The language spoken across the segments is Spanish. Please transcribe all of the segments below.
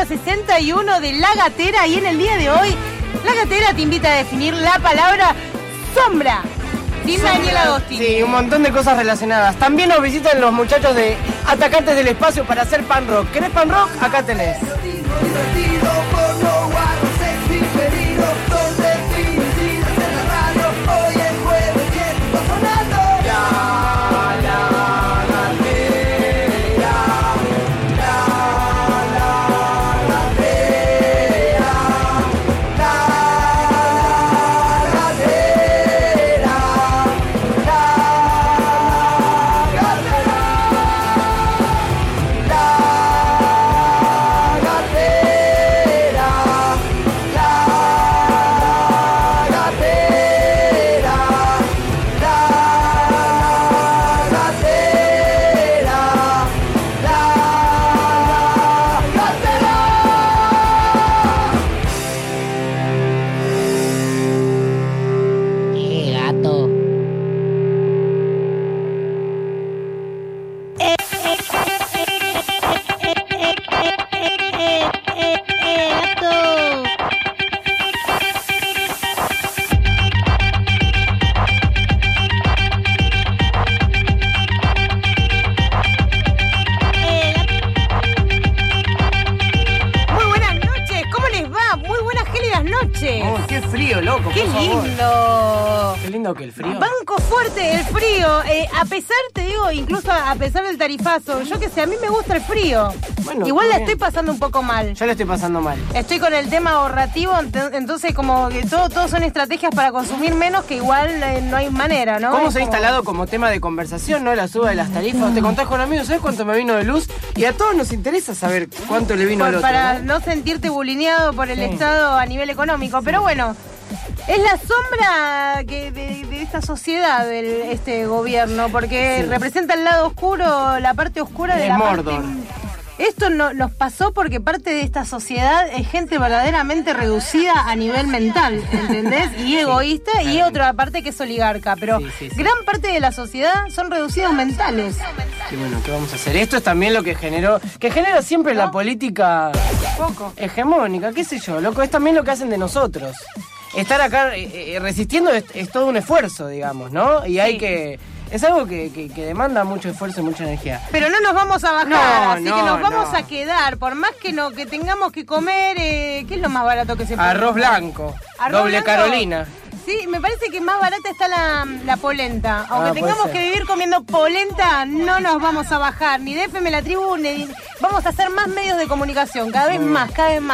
61 de La Gatera y en el día de hoy, La Gatera te invita a definir la palabra sombra. Sin Daniel Agostini. Sí, un montón de cosas relacionadas. También nos visitan los muchachos de Atacantes del Espacio para hacer pan rock. ¿Querés pan rock? Acá tenés. Que el frío. Banco fuerte el frío. A pesar, te digo, incluso a pesar del tarifazo, yo que sé, a mí me gusta el frío. Bueno, igual la estoy pasando un poco mal. Yo la estoy pasando mal. Estoy con el tema ahorrativo, entonces como que todo son estrategias para consumir menos, que igual no hay manera, ¿no? ¿Cómo se ha instalado como tema de conversación, no? La suba de las tarifas. Te contás con amigos, ¿sabes cuánto me vino de luz? Y a todos nos interesa saber cuánto le vino al otro. Para no sentirte bulineado por el Estado a nivel económico. Pero bueno, es la sombra de esta sociedad, este gobierno, porque representa el lado oscuro, la parte oscura de la Mordor. Esto nos pasó porque parte de esta sociedad es gente verdaderamente reducida a nivel mental, ¿entendés? Y egoísta, y otra parte que es oligarca, pero gran parte de la sociedad son reducidos mentales. Y bueno, ¿qué vamos a hacer? Esto es también lo que genera siempre la política hegemónica, qué sé yo, loco, es también lo que hacen de nosotros. Estar acá resistiendo es todo un esfuerzo, digamos, ¿no? Y hay que... Es algo que demanda mucho esfuerzo y mucha energía. Pero no nos vamos a bajar, así que nos vamos a quedar. Por más que tengamos que comer, ¿qué es lo más barato que se puede? Arroz blanco, doble Carolina. Sí, me parece que más barata está la polenta. Aunque tengamos que vivir comiendo polenta, no nos vamos a bajar. Ni de FM La Tribu, ni... Vamos a hacer más medios de comunicación. Cada vez más.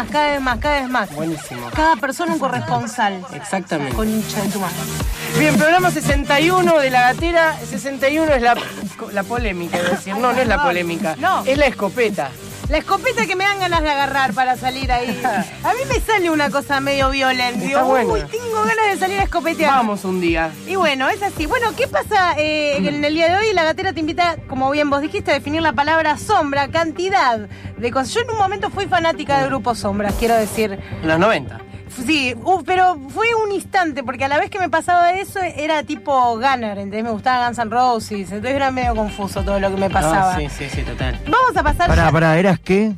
Buenísimo. Cada persona un corresponsal. Exactamente. Concha de tu madre. Bien, programa 61 de La Gatera. 61 es la polémica, es decir. No es la polémica. No. Es la escopeta. La escopeta que me dan ganas de agarrar para salir ahí. A mí me sale una cosa medio violenta. Digo, buena. Uy, tengo ganas de salir a escopetear. Vamos un día. Y bueno, es así. Bueno, ¿qué pasa en el día de hoy? La Gatera te invita, como bien vos dijiste, a definir la palabra sombra, cantidad de cosas. Yo en un momento fui fanática del grupo Sombras, quiero decir. En los 90. Sí, pero fue un instante, porque a la vez que me pasaba eso era tipo Gunner, ¿entendés? Me gustaba Guns N' Roses, entonces era medio confuso todo lo que me pasaba. Sí, total. Vamos a pasar Pará, ¿eras qué?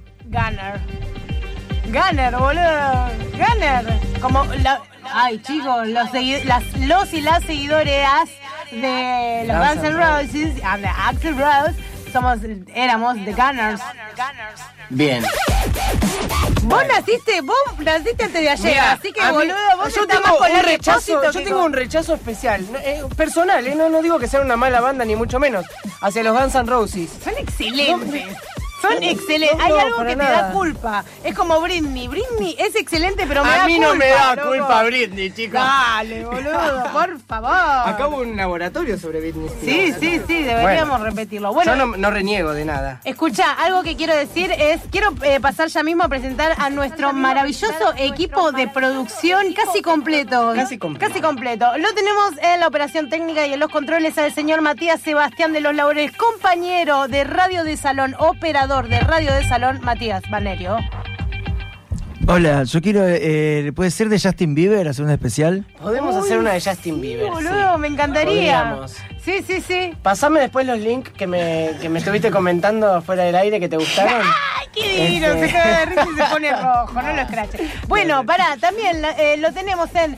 Gunner, boludo. Gunner. Como ay, chicos, los y las seguidoras de los Guns N' Roses, de Axl Rose, éramos The Gunners. Bien. Vos naciste antes de ayer. Mirá, así que, boludo, vos estás más con el rechazo. Yo tengo un rechazo especial, personal, no digo que sea una mala banda, ni mucho menos, hacia los Guns N' Roses. Son excelentes. Son excelentes. Hay algo que te da culpa. Es como Britney. Britney es excelente, pero me da culpa. A mí no me da culpa Britney, chicos. Dale, boludo, por favor. Acabo un laboratorio sobre Britney. Sí, deberíamos repetirlo. Bueno, yo no reniego de nada. Escucha, algo que quiero decir es, quiero pasar ya mismo a presentar a nuestro maravilloso equipo de producción casi completo. Casi completo. Lo tenemos en la operación técnica y en los controles al señor Matías Sebastián de los Laureles, compañero de Radio de Salón, operador de Radio de Salón, Matías Banerio. Hola, yo quiero, ¿puede ser de Justin Bieber, hacer una especial? Podemos hacer una de Justin Bieber, boludo, me encantaría. Podríamos. Sí. Pasame después los links que me estuviste comentando fuera del aire que te gustaron. ¡Ay, qué divino, se caga de risa y se pone rojo, no lo escrache. Bueno, pará, también lo tenemos en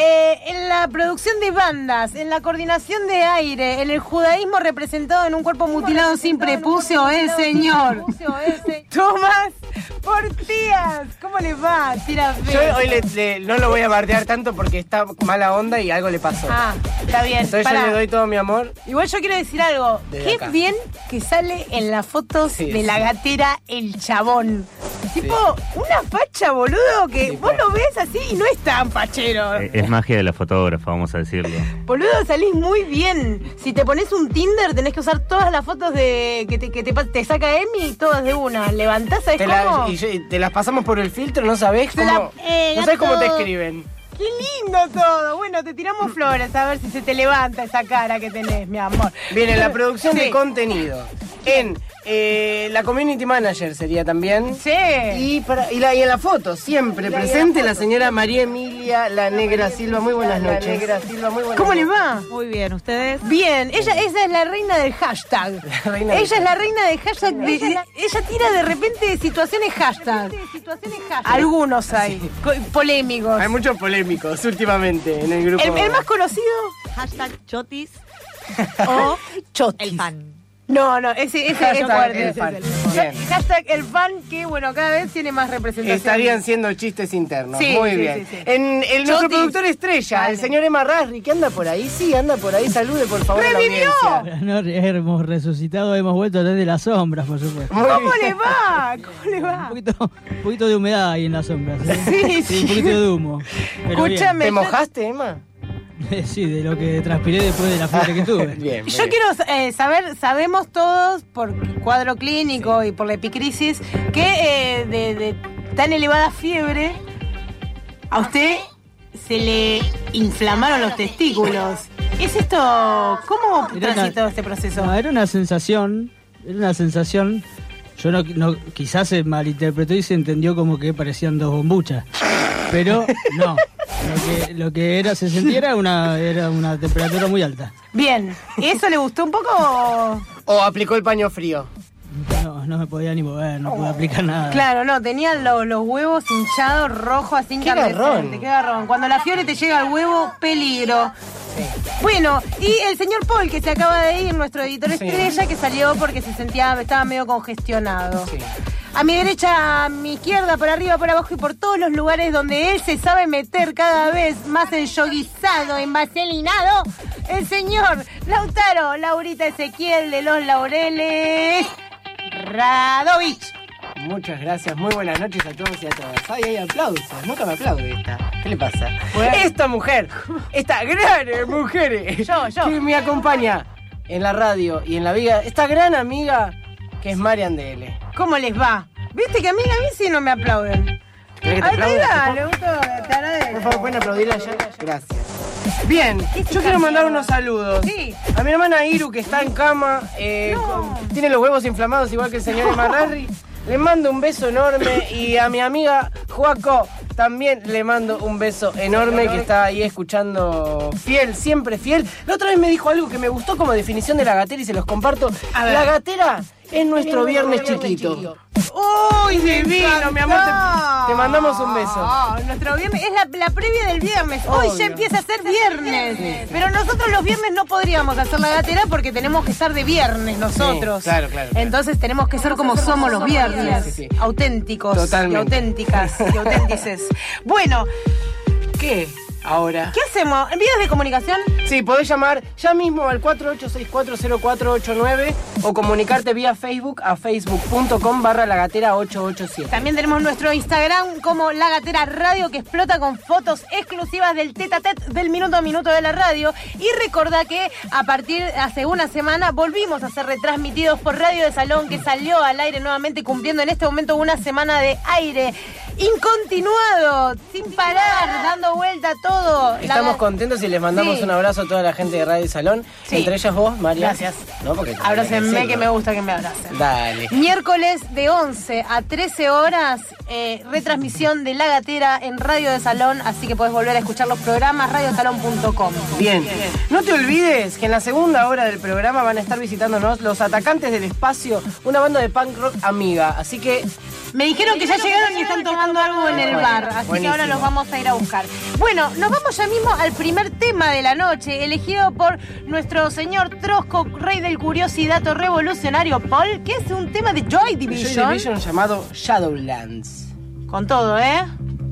la producción de bandas, en la coordinación de aire, en el judaísmo representado en un cuerpo mutilado sin prepucio, el señor Tomás Portías. ¿Cómo les va? Tira Yo hoy no lo voy a bardear tanto porque está mala onda y algo le pasó. Ah, está bien. Entonces yo le doy todo mi amor. Igual yo quiero decir algo. Qué acá. bien que sale en las fotos de la gatera el chabón. Tipo, una facha, boludo, que vos lo ves así y no es tan fachero. Es magia de la fotógrafa, vamos a decirlo. Boludo, salís muy bien. Si te pones un Tinder, tenés que usar todas las fotos de que te saca Emi y todas de una. Levantás, ¿sabés cómo? Y te las pasamos por el filtro, ¿no sabés cómo? No sabés cómo te escriben. ¡Qué lindo todo! Bueno, te tiramos flores a ver si se te levanta esa cara que tenés, mi amor. Viene la producción de contenido. En la community manager sería también. Sí. Y en la foto, siempre presente la señora María Emilia La Negra Silva. Muy buenas noches. ¿Cómo le va? Muy bien, ¿ustedes? Bien, ella es la reina del hashtag. Ella es la reina del hashtag. Ella tira de repente situaciones hashtag. Algunos hay, polémicos. Hay muchos polémicos últimamente en el grupo. El más conocido. Hashtag chotis O chotis. el fan. No, ese es fuerte. el fan. Hashtag el fan, que bueno, cada vez tiene más representación. Estarían siendo chistes internos. Sí, muy sí, bien. sí. En nuestro Chotis. productor estrella, Dale. el señor Emma Rasri, que anda por ahí. Sí, anda por ahí. Salude, por favor, a la ¡Revivió! audiencia. No, hemos resucitado, hemos vuelto desde las sombras, por supuesto. Muy ¿Cómo bien. le va? ¿Cómo le va? Un poquito de humedad ahí en las sombras. Sí. Un poquito de humo. Pero Escúchame. ¿Te mojaste, Emma? bien. Sí, de lo que transpiré después de la fiebre que tuve. Bien. Yo quiero saber, sabemos todos, por cuadro clínico y por la epicrisis, que de tan elevada fiebre, a usted se le inflamaron los testículos. ¿Es esto? ¿Cómo transitó este proceso? No, era una sensación. Yo no quizás se malinterpretó y se entendió como que parecían dos bombuchas. Pero no. Lo que se sentía era una temperatura muy alta. Bien, ¿eso le gustó un poco? ¿O aplicó el paño frío? No me podía ni mover, no podía aplicar nada. Claro, no, tenía los huevos hinchados, rojos, así incandescentes. Qué garrón. Cuando la fiebre te llega al huevo, peligro. Bueno, y el señor Paul, que se acaba de ir, nuestro editor estrella, que salió porque estaba medio congestionado. Sí. A mi derecha, a mi izquierda, por arriba, por abajo y por todos los lugares donde él se sabe meter cada vez más enyoguizado, envaselinado, el señor Laurita Ezequiel de los Laureles Radovich. Muchas gracias, muy buenas noches a todos y a todas. Ay, hay aplausos, nunca me aplaude esta. ¿Qué le pasa? Bueno. Esta mujer, esta gran mujer Yo. que me acompaña en la radio y en la vida, esta gran amiga que es Marian Dele. ¿Cómo les va? ¿Viste que a mí sí no me aplauden? ¿Querés que te Ay, aplaude? le gustó, te agradezco. Por favor, ¿pueden aplaudir allá? Gracias. Bien, yo quiero mandar unos saludos. Sí. A mi hermana Iru, que está en cama, tiene los huevos inflamados igual que el señor Emma Rasri. Le mando un beso enorme. Y a mi amiga Joaco también le mando un beso enorme, que está ahí escuchando fiel, siempre fiel. La otra vez me dijo algo que me gustó como definición de la gatera y se los comparto. La gatera es nuestro viernes chiquito. ¡Uy, divino, mi amor! Te mandamos un beso. Nuestro viernes es la previa del viernes. Hoy Obvio. ya empieza a ser viernes. Pero nosotros los viernes no podríamos hacer la gatera porque tenemos que estar de viernes nosotros. Sí, claro. Entonces tenemos que ser como somos los viernes. Sí. Auténticos. Totalmente. Y auténticas. Y auténtices. Bueno, ¿Qué? Ahora. ¿qué hacemos? ¿En vías de comunicación? Sí, podés llamar ya mismo al 48640489 o comunicarte vía Facebook a facebook.com/lagatera887. También tenemos nuestro Instagram como La Gatera Radio, que explota con fotos exclusivas del tete a tete del minuto a minuto de la radio. Y recordá que a partir de hace una semana volvimos a ser retransmitidos por Radio de Salón, que salió al aire nuevamente cumpliendo en este momento una semana de aire. incontinuado, sin parar, dando vuelta todo. Estamos contentos y les mandamos un abrazo a toda la gente de Radio Salón, entre ellas vos, María. Gracias. ¿No? Porque abrácenme, que me gusta que me abracen. Dale. Miércoles de 11 a 13 horas, retransmisión de La Gatera en Radio de Salón, así que podés volver a escuchar los programas, radiosalón.com. Bien. No te olvides que en la segunda hora del programa van a estar visitándonos Los Atacantes del Espacio, una banda de punk rock amiga, así que... Me dijeron que ya llegaron y están tomando algo en el bar, así que ahora los vamos a ir a buscar. Bueno, nos vamos ya mismo al primer tema de la noche, elegido por nuestro señor Trosco, rey del curiosidad revolucionario Paul, que es un tema de Joy Division. Joy Division llamado Shadowlands. Con todo, ¿eh?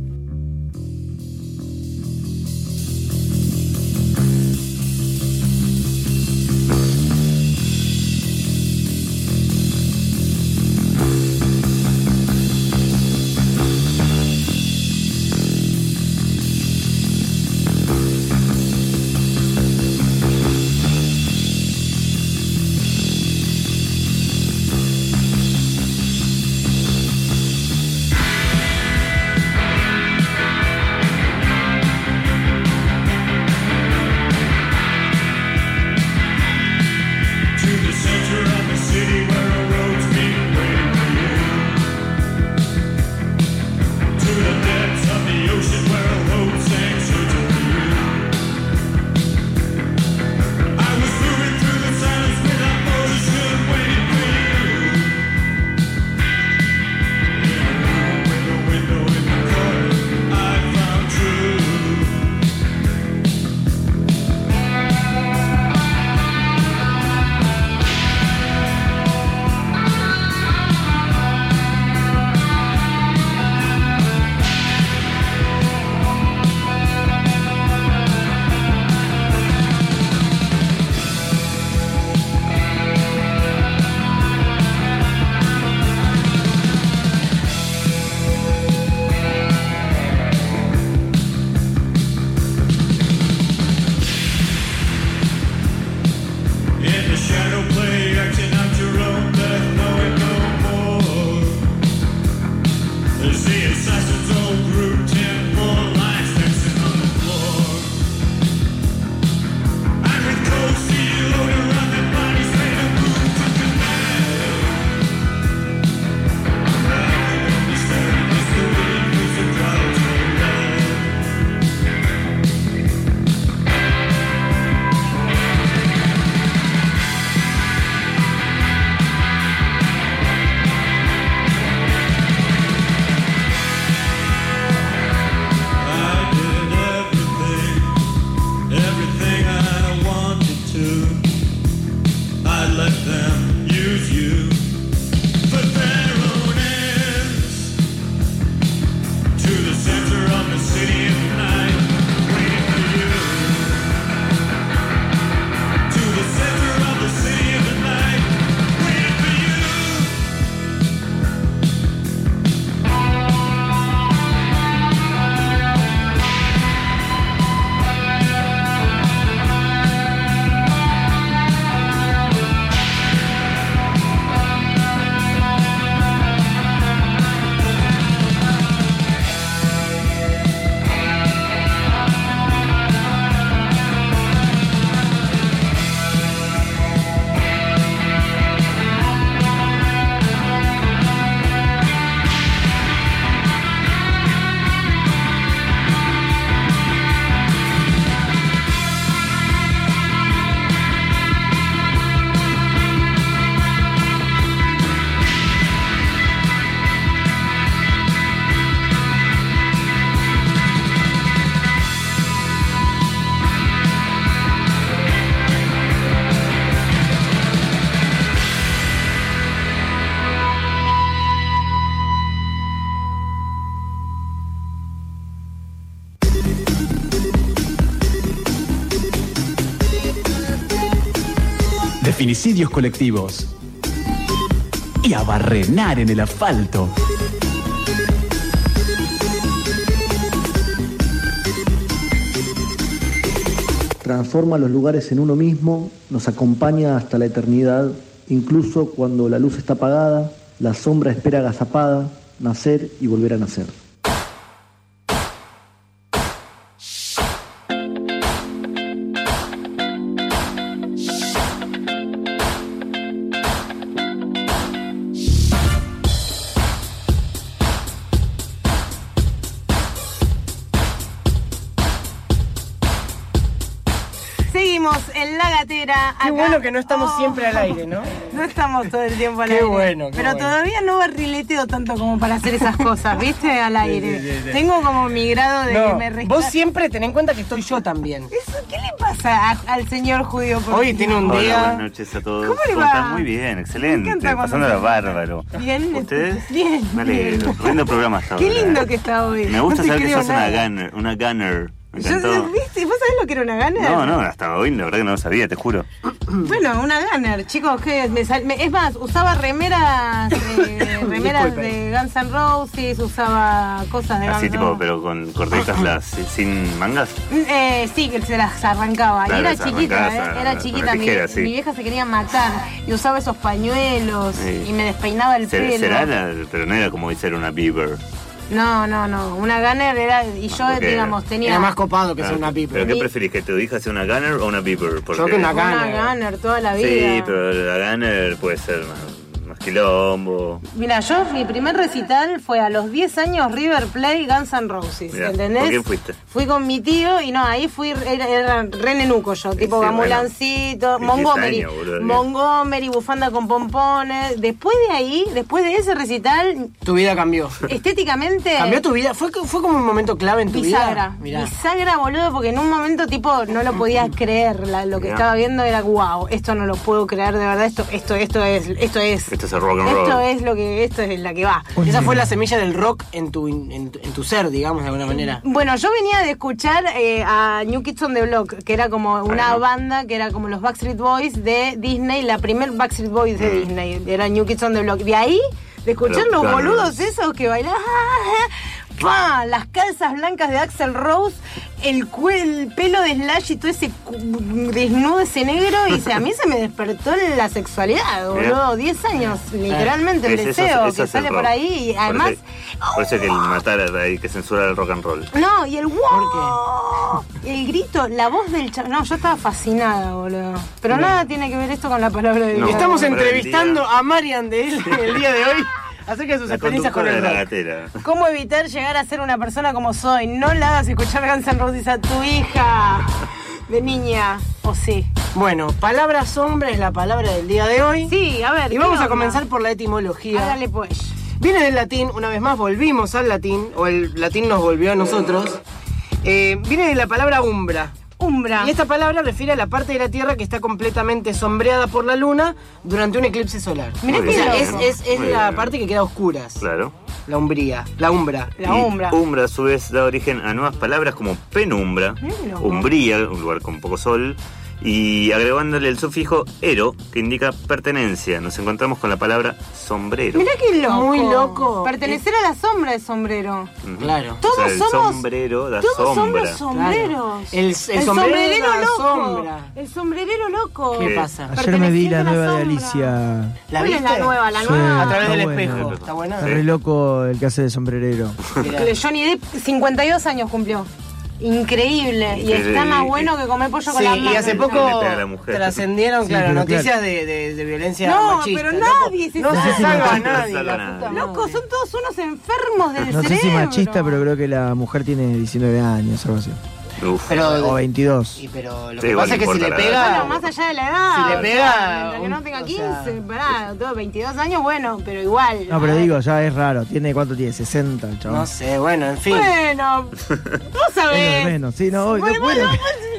Feminicidios colectivos y a barrenar en el asfalto. Transforma los lugares en uno mismo, nos acompaña hasta la eternidad, incluso cuando la luz está apagada, la sombra espera agazapada, nacer y volver a nacer. seguimos en La Gatera. Qué acá. bueno que no estamos siempre al aire, ¿no? No estamos todo el tiempo al Qué aire. bueno, qué Pero bueno. todavía no barrileteo tanto como para hacer esas cosas, ¿viste? Al aire. Tengo como mi grado de que me resta. Vos siempre ten en cuenta que estoy yo también. Eso, ¿qué le pasa al señor judío? Hoy tiene un Hola, día. buenas noches a todos. ¿Cómo le ¿Cómo va? están? Muy bien, excelente. Me encanta cuando Pasándola se- bárbaro. Bien. ¿Ustedes? Bien. Me alegro. Lindo programa hasta Qué ahora. lindo que está hoy. Me gusta No te saber que creo sos una nada. gunner. Una gunner. Me Yo, encantó. ¿viste? ¿Vos sabés lo que era una gunner? No, hasta hoy la verdad que no lo sabía, te juro. Bueno, una gunner, chicos, que es más, usaba remeras de Guns N' Roses, usaba cosas de Guns Así N' tipo, Roses. pero con cortitas las sin mangas. Sí, que se las arrancaba. Claro, y era las chiquita, arrancabas era con chiquita. la tijera, sí. Mi vieja se quería matar y usaba esos pañuelos Sí. y me despeinaba el pelo. Pero no era como ser una beaver. No. Una gunner era. Y yo, ¿Por qué? digamos, tenía. Era más copado que ser una ¿Pero pipa. qué preferís? ¿Que tu hija sea una gunner o una beaver? Yo que una Una gunner. gunner toda la vida. Sí, pero la gunner puede ser más quilombo. Mira, mi primer recital fue a los 10 años River Plate Guns N' Roses, Mirá, ¿entendés? ¿con quién fuiste? Fui con mi tío y no, ahí era re nenuco yo, tipo sí, gamulancito, bueno, 10 Montgomery, años, boludo, Montgomery, bufanda con pompones. Después de ahí, después de ese recital, Tu vida cambió. estéticamente... ¿Cambió tu vida? ¿Fue como un momento clave en tu Bisagra, vida? Mirá. bisagra, boludo, porque en un momento tipo no lo podía creer, lo que Mirá. estaba viendo era wow, esto no lo puedo creer de verdad, esto es Esto es el rock and roll. esto es la que va. Esa fue la semilla del rock en tu ser, digamos, de alguna manera. Bueno, yo venía de escuchar a New Kids on the Block, que era como una Bueno. banda que era como los Backstreet Boys de Disney, la primer Backstreet Boys de Disney, era New Kids on the Block. De ahí, de escuchar Los los Gunners. boludos esos que bailaban, ¡pah! Las calzas blancas de Axl Rose, el pelo de Slash y todo ese desnudo, ese negro, y a mí se me despertó la sexualidad, boludo. 10 años, literalmente, el Eso deseo es que el sale rock. por ahí, y además... Por eso que el matar ahí, que censura el rock and roll. No, y el wow, el grito, la voz del chaval. No, yo estaba fascinada, boludo. Pero nada tiene que ver esto con la palabra de No. Dios. Estamos Pero el entrevistando día- a Marian de él el día de hoy acerca de sus La experiencias con conductora el de la rock. gatera. ¿Cómo evitar llegar a ser una persona como soy? No la hagas escuchar Guns N' Roses a tu hija de niña, o sí. Bueno, palabra sombra es la palabra del día de hoy. Sí, a ver. Y ¿qué vamos a onda? comenzar por la etimología. Hágale pues. Viene del latín, una vez más volvimos al latín, o el latín nos volvió a nosotros. Viene de la palabra umbra. Umbra. Y esta palabra refiere a la parte de la Tierra que está completamente sombreada por la Luna durante un eclipse solar. Mirá Muy que bien. O sea, es Muy la bien. parte que queda a oscuras. Claro. La umbría, la umbra. La Y umbra. Umbra a su vez da origen a nuevas palabras como penumbra, Mirá qué loco. umbría, un lugar con poco sol, y agregándole el sufijo ero, que indica pertenencia. Nos encontramos con la palabra sombrero. Mirá qué loco. Muy loco. Pertenecer a la sombra de sombrero. Ujú. Claro. Todos O sea, el somos- sombrero da Todos sombra. somos sombreros. Claro. El sombrerero da loco. sombra. El sombrerero loco. ¿Qué ¿Qué? pasa? Ayer me vi la Perteneciente a la nueva de sombra. Alicia. ¿La ¿Cuál es viste? la nueva? La Sí. nueva. A través del Está espejo. buena. Está buena. Está re loco el que hace de sombrerero. Mirá. Johnny Depp, 52 años cumplió. Increíble. Y está más bueno que comer pollo con Sí, las y manos. hace Le poco pega a la mujer. trascendieron, Sí, claro, pero noticias de violencia No, machista. pero loco. nadie se No salva. se salva a No se nadie. salva la a nadie. puta Loco, madre. son todos unos enfermos del No sé cerebro. si machista, pero creo que la mujer tiene 19 años o algo así. Uf. Pero, O 22. y pero lo Sí, que igual pasa es que no si le importa la pega... Bueno, más allá de la edad. Si le o pega, sea, mientras que no tenga o 15, sea, pará, todo 22 años, bueno, pero igual. No, pero digo, ya es raro. ¿Cuánto tiene? 60 el chabón. No sé, bueno, en fin. Bueno, vos Es lo de sabés. menos. Sí, no, hoy Bueno, no puedo.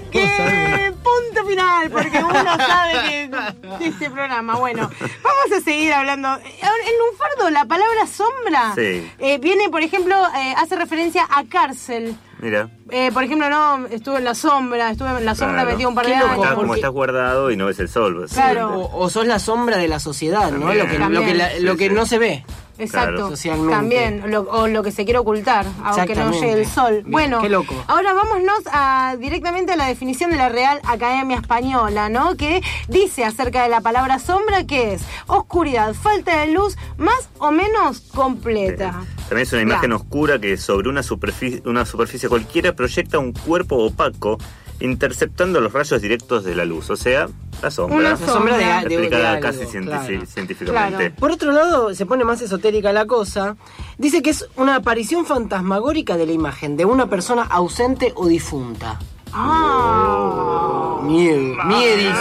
que punto final, porque uno sabe que de este programa. Bueno, vamos a seguir hablando. Ahora, en Lunfardo, la palabra sombra Sí. viene, por ejemplo, hace referencia a cárcel. Mira. Por ejemplo, no, estuve en la sombra Claro. metido un par de Qué loco, años. Como porque- estás guardado y no ves el sol. Claro. básicamente. O sos la sombra de la sociedad, ¿no? También. Lo que Sí, sí. no se ve. Exacto, Claro. Socialmente. también, o lo que se quiere ocultar, aunque no Exactamente. llegue el sol. Bien, Bueno, qué loco. ahora vámonos directamente a la definición de la Real Academia Española, ¿no? Que dice acerca de la palabra sombra que es oscuridad, falta de luz, más o menos completa. También es una imagen Ya. oscura que sobre una superficie cualquiera proyecta un cuerpo opaco interceptando los rayos directos de la luz, o sea, la sombra. Una La sombra de Explicada algo, casi claro. científicamente. Claro. Por otro lado, se pone más esotérica la cosa. Dice que es una aparición fantasmagórica de la imagen de una persona ausente o difunta. Ah, Miedis.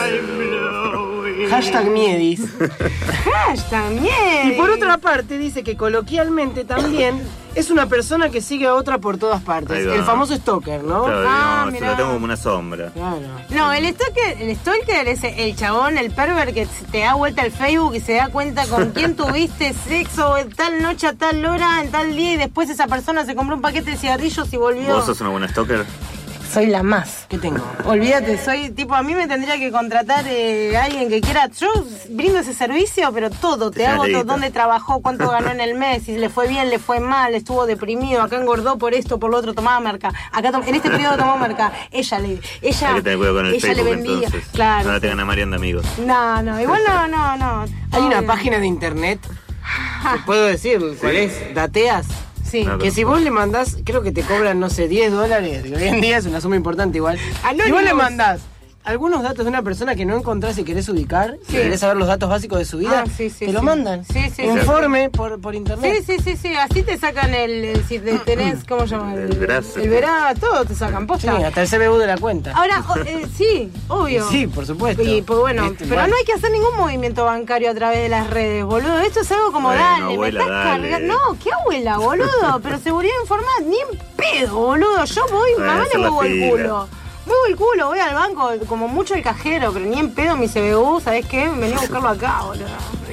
Hashtag Miedis. Hashtag Miedis. Y por otra parte dice que coloquialmente también es una persona que sigue a otra por todas partes. El famoso stalker, ¿no? Claro, se lo tengo como una sombra. Claro. No, el stalker es el chabón, el perver que te da vuelta al Facebook y se da cuenta con quién tuviste sexo en tal noche a tal hora, en tal día, y después esa persona se compró un paquete de cigarrillos y volvió. ¿Vos sos una buena stalker? Soy la más. ¿Qué tengo? Olvídate, soy tipo, a mí me tendría que contratar alguien que quiera. Yo brindo ese servicio, pero todo, te hago todo, dónde trabajó, cuánto ganó en el mes, si le fue bien, le fue mal, estuvo deprimido, acá engordó por esto, por lo otro, tomaba marca. Acá en este periodo tomó marca. Ella Hay que tener cuidado con el ella Facebook, le vendía. entonces. Claro. No la tengan a Marian de amigos. No, igual no. Hay una página de internet, que puedo decir cuál es, Dateas. Sí. No, Que si vos le mandás, creo que te cobran, no sé, $10, que hoy en día es una suma importante igual. Anónimos. Si vos le mandás algunos datos de una persona que no encontrás y querés ubicar, si querés saber los datos básicos de su vida, te lo mandan. Sí. Informe por internet. Sí, así te sacan si tenés, ¿cómo se llama? El veraz. El veraz, todo te sacan, Sí, posta. hasta el CBU de la cuenta. Ahora, sí, obvio. Sí, por supuesto. Y pues bueno, Viste, pero no hay que hacer ningún movimiento bancario a través de las redes, boludo. Esto es algo como, Bueno, dale, abuela, me estás dale. cargando. No, ¿qué abuela, boludo? Pero seguridad informática, ni en pedo, boludo. Yo voy, Bueno, mamá hacer le la muevo el fila. culo. Muevo el culo, voy al banco, como mucho el cajero, pero ni en pedo mi CBU, ¿sabés qué? Vení a buscarlo acá, boludo.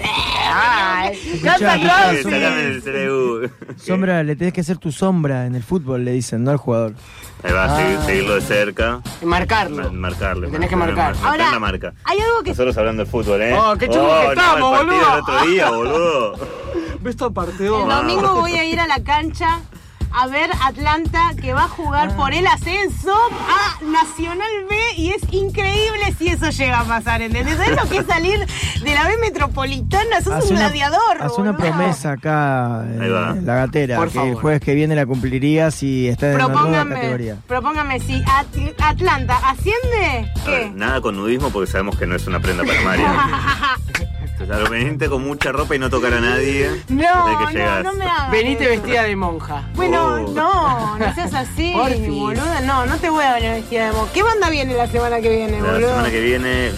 Ay, canta Sacame Crosby. el CBU. Sombra, le tenés que hacer tu sombra en el fútbol, le dicen, no al jugador. Ahí va, seguirlo de cerca. Y marcarlo. Marcarle. Tenés que marcar. Marcar Ahora, la marca. hay algo que... Nosotros hablando de fútbol, ¿eh? Oh, qué chulo que no, estamos, el partido boludo. del otro día, boludo. ¿Ves esta parte? El domingo voy a ir a la cancha a ver Atlanta, que va a jugar por el ascenso a Nacional B, y es increíble si eso llega a pasar, ¿entendés? ¿Sabés lo que es salir de la B Metropolitana? Sos un gladiador, Haz una boludo. promesa acá Ahí va. en la gatera, Por que favor. el jueves que viene la cumplirías si estás en la nueva categoría. Propóngame, si Atlanta asciende, A ver, ¿qué? nada con nudismo porque sabemos que no es una prenda para Marian. Entonces, venite con mucha ropa y no tocar a nadie. No me hagas. Venite eso. vestida de monja. Bueno, Oh. no seas así, Porfis. boluda. No te voy a venir vestida de monja. ¿Qué banda viene la semana que viene, La boludo? semana que viene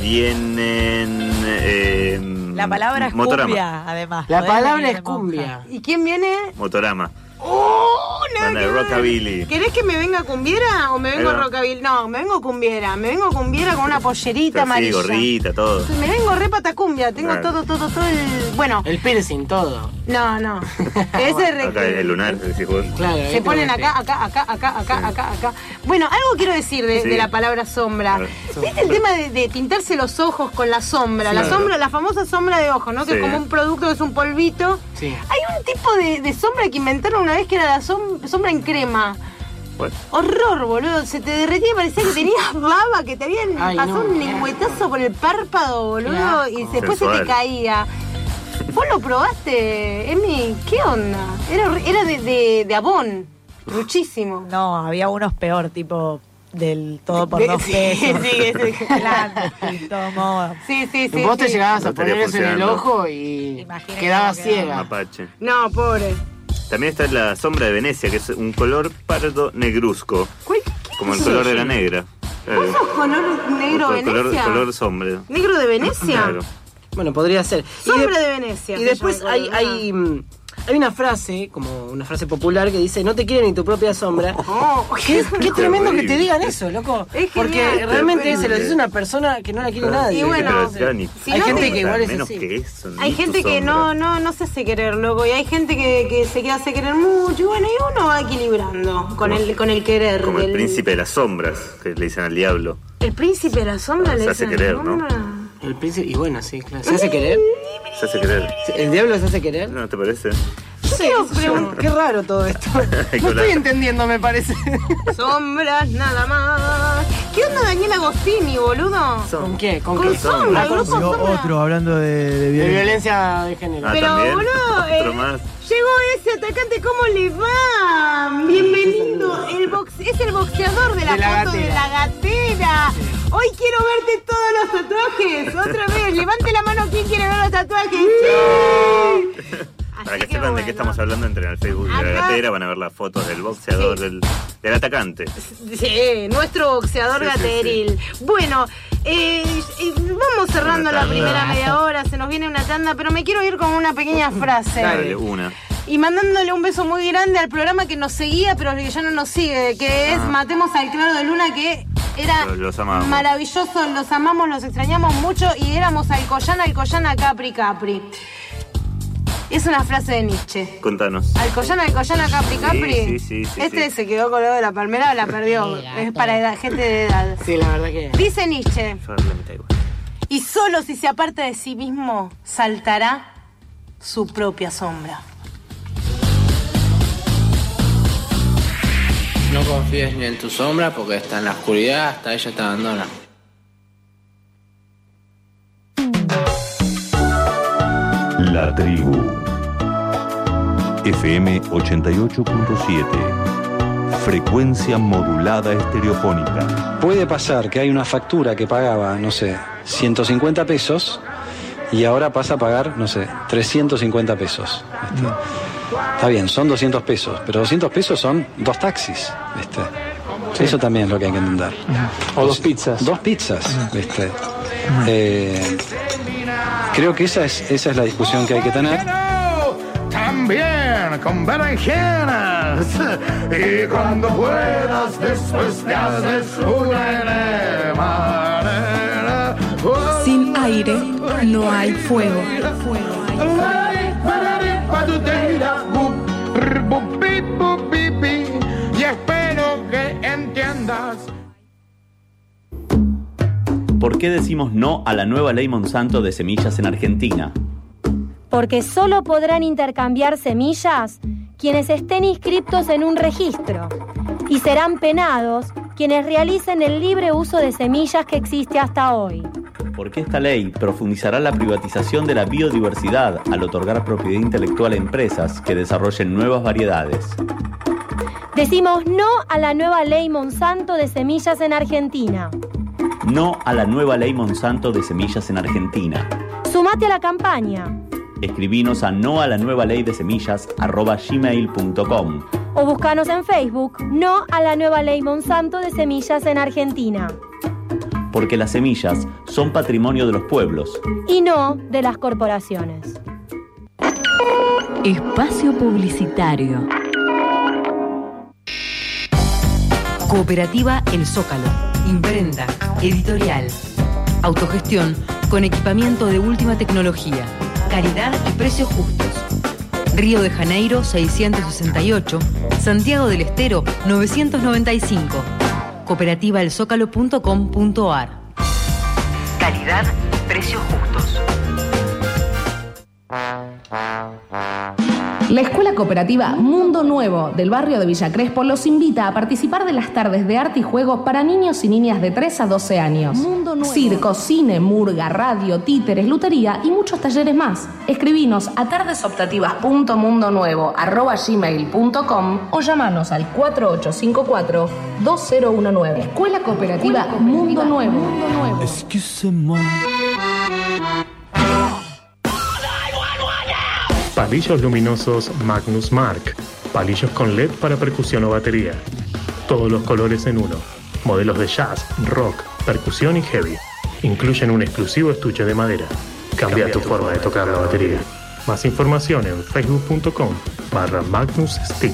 vienen... La palabra es Motorama. cumbia, además. La Podés palabra venir es de monja. cumbia. ¿Y quién viene? Motorama. ¡Oh! Nada Banda que de ver. rockabilly. ¿Querés que me venga cumbiera o me vengo Ahí va. rockabilly? No, me vengo cumbiera. Me vengo cumbiera con una pollerita Sí, amarilla. gorrita, todo. Me vengo re patacumbia. Tengo Claro. todo el... Bueno, El piercing, todo. no. Ese re... Acá el lunar, decís vos. Claro. ahí Se te ponen metés. acá. Bueno, algo quiero decir de Sí. la palabra sombra. A ver. ¿Viste el tema de tintarse los ojos con la sombra? La Claro. sombra, la famosa sombra de ojo, ¿no? Que Sí. es como un producto, que es un polvito. Sí. Hay un tipo de sombra que inventaron una vez que era la sombra en crema. Bueno, Horror, boludo. Se te derretía y parecía que tenías baba, que te habían Ay, pasado no, un qué lengüetazo por el párpado, boludo. Qué Y asco. después se te Sensual. caía. ¿Vos lo probaste, Emi? ¿Qué onda? Era de Avon. Muchísimo. No, había unos peor, tipo del todo por De- 2 sí, pesos. sí. Claro, de todo modo. Sí. Vos te llegabas No a estaría poner eso en el funcionando. ojo y Imagínate quedabas cómo quedaba. ciega. mapache. No, pobre. También está la sombra de Venecia, que es un color pardo negruzco, como el color de la negra. ¿Vos sos color negro Venecia? Color sombra. ¿Negro de Venecia? Claro. Bueno, podría ser. Sombra de Venecia. Y después se llama el color, hay una frase, como una frase popular, que dice: no te quiere ni tu propia sombra. Qué tremendo que te digan eso, loco. Es Porque genial. realmente se lo dice una persona que no la quiere nadie. Y bueno, Pero, claro, ni- si hay no gente te- que igual es menos así. que eso, Hay ni tu gente que sombra. no se hace querer, loco. Y hay gente que se hace querer mucho. Y bueno, y uno va equilibrando con el querer. Como el del- príncipe de las sombras, que le dicen al diablo. El príncipe de la sombra Se le hace dicen querer, la ¿no? sombra. El príncipe, y bueno, sí, claro. ¿Se hace querer? Se hace querer. ¿El diablo se hace querer? ¿No te parece? No sé, qué sé yo. Qué raro todo esto. Hay que No hablar. estoy entendiendo, me parece. Sombras nada más. ¿Qué onda Daniel Agostini, boludo? ¿Con qué? ¿Con Con qué? sombra, el grupo Llegó sombra. otro hablando de De violencia. violencia de género. Ah, Pero, también. boludo, Otro más. llegó ese atacante, ¿cómo le va? Bienvenido. Es el boxeador de la, De la foto de gatera. la gatera. Hoy quiero verte todos los tatuajes. Otra vez, levante la mano quien quiere ver los tatuajes. Sí. Para que sepan de qué estamos hablando, entren al Facebook de La Gatera, van a ver las fotos del boxeador, del atacante. Sí, nuestro boxeador gateril. Sí. Bueno, vamos cerrando la primera media hora, se nos viene una tanda, pero me quiero ir con una pequeña frase. Dale, una. Y mandándole un beso muy grande al programa que nos seguía, pero que ya no nos sigue, que es Matemos al Claro de Luna, que era maravilloso, los amamos, los extrañamos mucho y éramos Alcoyana, Capri, Capri. Es una frase de Nietzsche. Contanos. Alcoyana, Capri, Capri. Sí, se quedó colgado de la palmera, la perdió. Es para gente de edad. Sí, la verdad que... Dice Nietzsche. Y solo si se aparta de sí mismo, saltará su propia sombra. No confíes ni en tu sombra porque está en la oscuridad, hasta ella te abandona. La Tribu FM 88.7 Frecuencia modulada estereofónica. Puede pasar que hay una factura que pagaba, no sé, 150 pesos y ahora pasa a pagar, no sé, 350 pesos. Está bien, son 200 pesos, pero 200 pesos son 2 taxis, ¿viste? Sí. Eso también es lo que hay que entender. O 2 pizzas. 2 pizzas, ¿viste? Creo que esa es la discusión que hay que tener. También con berenjenas. Y cuando puedas, después te haces una enema. Sin aire no hay fuego. Y espero que entiendas. ¿Por qué decimos no a la nueva ley Monsanto de semillas en Argentina? Porque solo podrán intercambiar semillas quienes estén inscriptos en un registro y serán penados quienes realicen el libre uso de semillas que existe hasta hoy. Porque esta ley profundizará la privatización de la biodiversidad al otorgar propiedad intelectual a empresas que desarrollen nuevas variedades. Decimos no a la nueva ley Monsanto de semillas en Argentina. No a la nueva ley Monsanto de semillas en Argentina. Sumate a la campaña. Escribinos a noalanuevaleydesemillas@gmail.com o buscanos en Facebook, no a la nueva ley Monsanto de semillas en Argentina. Porque las semillas son patrimonio de los pueblos y no de las corporaciones. Espacio publicitario. Cooperativa El Zócalo. Imprenta, editorial, autogestión con equipamiento de última tecnología, calidad y precios justos. Río de Janeiro 668, Santiago del Estero 995. Cooperativaelzócalo.com.ar. Calidad, precios justos. La Escuela Cooperativa Mundo Nuevo del barrio de Villa Crespo los invita a participar de las tardes de arte y juego para niños y niñas de 3 a 12 años. Mundo Nuevo. Circo, cine, murga, radio, títeres, lutería y muchos talleres más. Escribinos a tardesoptativas.mundonuevo@gmail.com o llamanos al 4854-2019. Escuela Cooperativa Mundo Nuevo. Excusez-moi. Palillos luminosos Magnus Mark. Palillos con LED para percusión o batería. Todos los colores en uno. Modelos de jazz, rock, percusión y heavy. Incluyen un exclusivo estuche de madera. Cambia tu forma de tocar la batería. Más información en facebook.com/Magnus Stick.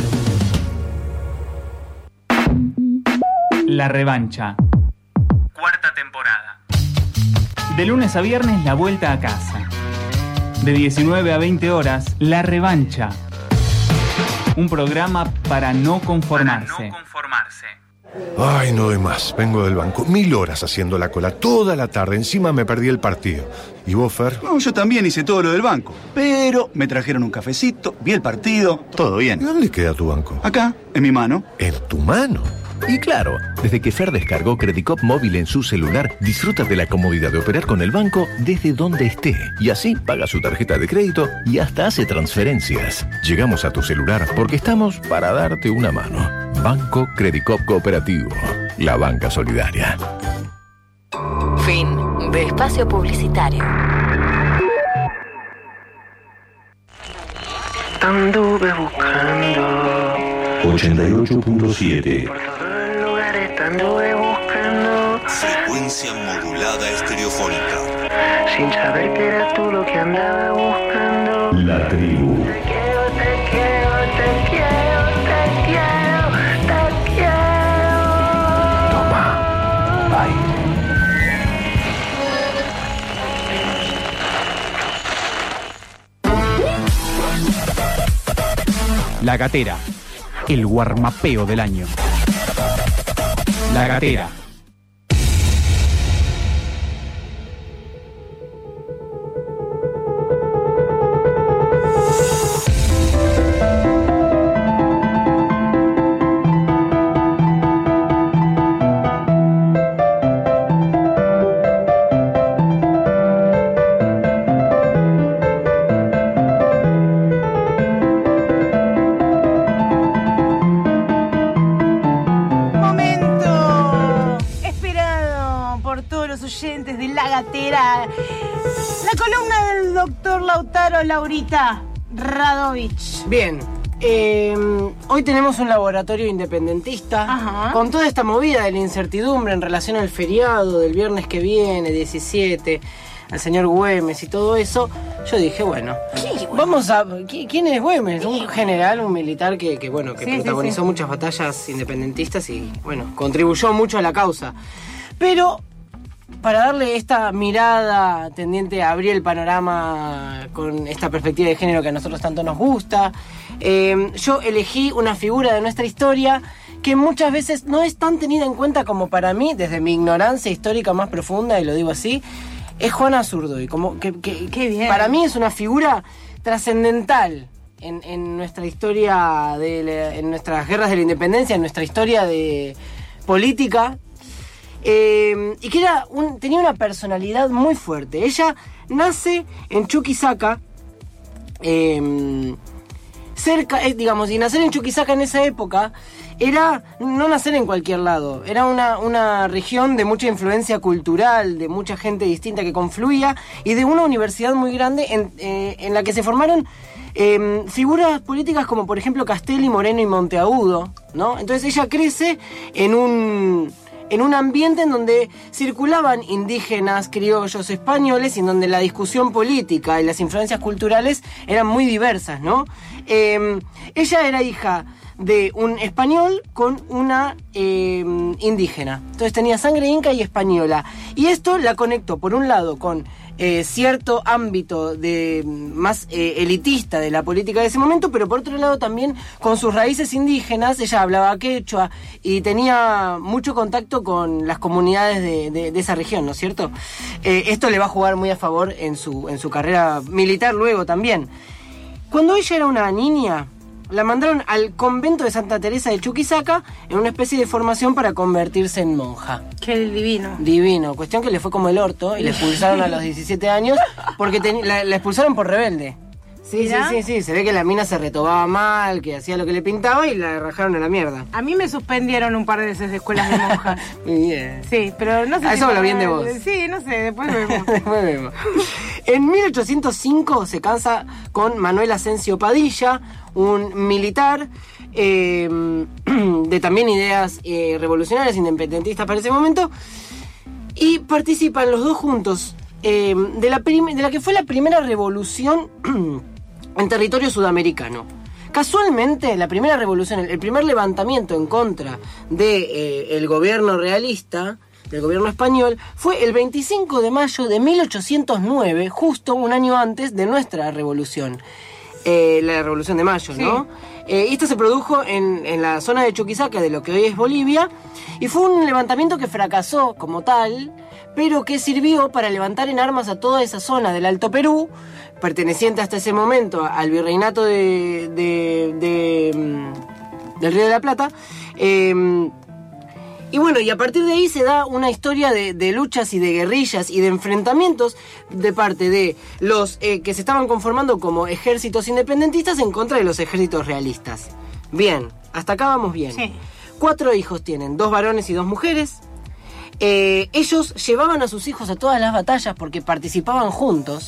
La revancha. 4ª temporada. De lunes a viernes, la vuelta a casa. De 19 a 20 horas, La Revancha. Un programa para no conformarse. Ay, no doy más. Vengo del banco. 1000 horas haciendo la cola toda la tarde. Encima me perdí el partido. ¿Y vos, Fer? No, yo también hice todo lo del banco. Pero me trajeron un cafecito, vi el partido, todo bien. ¿Y dónde queda tu banco? Acá, en mi mano. ¿En tu mano? Y claro, desde que Fer descargó Credicop móvil en su celular, disfruta de la comodidad de operar con el banco desde donde esté. Y así paga su tarjeta de crédito y hasta hace transferencias. Llegamos a tu celular porque estamos para darte una mano. Banco Credicop Cooperativo. La banca solidaria. Fin de espacio publicitario. anduve buscando. 88.7. Por todos los lugares te anduve buscando. Frecuencia modulada estereofónica. Sin saber que eras tú lo que andaba buscando. La tribu. Te quiero, te quiero, te quiero, te quiero, te quiero. Toma, aire. La Gatera, el guarmapeo del año. La Gatera. La columna del doctor Lautaro Laurita Radovich. Bien, hoy tenemos un laboratorio independentista. Ajá. Con toda esta movida de la incertidumbre en relación al feriado del viernes que viene, 17, al señor Güemes y todo eso. Yo dije, bueno, vamos a... ¿Quién es Güemes? Un general, un militar que protagonizó muchas batallas independentistas y, bueno, contribuyó mucho a la causa. Pero para darle esta mirada tendiente a abrir el panorama con esta perspectiva de género que a nosotros tanto nos gusta, yo elegí una figura de nuestra historia que muchas veces no es tan tenida en cuenta como para mí, desde mi ignorancia histórica más profunda, y lo digo así, es Juana Zurduy. Qué bien. Para mí es una figura trascendental en nuestra historia, en nuestras guerras de la independencia, en nuestra historia de política. Y que tenía una personalidad muy fuerte. Ella nace en Chuquisaca, y nacer en Chuquisaca en esa época era no nacer en cualquier lado, era una región de mucha influencia cultural, de mucha gente distinta que confluía, y de una universidad muy grande en la que se formaron figuras políticas como por ejemplo Castelli, Moreno y Monteagudo, ¿no? Entonces ella crece en un ambiente en donde circulaban indígenas, criollos, españoles, y en donde la discusión política y las influencias culturales eran muy diversas, ¿no? Ella era hija de un español con una indígena. Entonces tenía sangre inca y española. Y esto la conectó, por un lado, con cierto ámbito más elitista de la política de ese momento, pero por otro lado también con sus raíces indígenas. Ella hablaba quechua y tenía mucho contacto con las comunidades de esa región, ¿no es cierto? Esto le va a jugar muy a favor en su carrera militar luego también. Cuando ella era una niña, la mandaron al convento de Santa Teresa de Chuquisaca en una especie de formación para convertirse en monja. Qué divino. Divino. Cuestión que le fue como el orto y la expulsaron a los 17 años porque la expulsaron por rebelde. Sí. Se ve que la mina se retobaba mal, que hacía lo que le pintaba y la rajaron a la mierda. A mí me suspendieron un par de veces de escuelas de monjas. Muy bien. Sí, pero no sé eso habla bien de vos. Sí, no sé, después vemos. Después vemos. En 1805 se casa con Manuel Asensio Padilla, un militar de también ideas revolucionarias, independentistas para ese momento, y participan los dos juntos de la que fue la primera revolución en territorio sudamericano. Casualmente, la primera revolución, el primer levantamiento en contra del gobierno realista, del gobierno español, fue el 25 de mayo de 1809, justo un año antes de nuestra revolución. La Revolución de Mayo, ¿no? Y esta se produjo en la zona de Chuquisaca, de lo que hoy es Bolivia, y fue un levantamiento que fracasó como tal, pero que sirvió para levantar en armas a toda esa zona del Alto Perú, perteneciente hasta ese momento al virreinato del Río de la Plata. Y bueno, y a partir de ahí se da una historia de luchas y de guerrillas y de enfrentamientos de parte de los que se estaban conformando como ejércitos independentistas en contra de los ejércitos realistas. Bien, hasta acá vamos bien. Sí. 4 hijos tienen, 2 varones y 2 mujeres. Ellos llevaban a sus hijos a todas las batallas porque participaban juntos.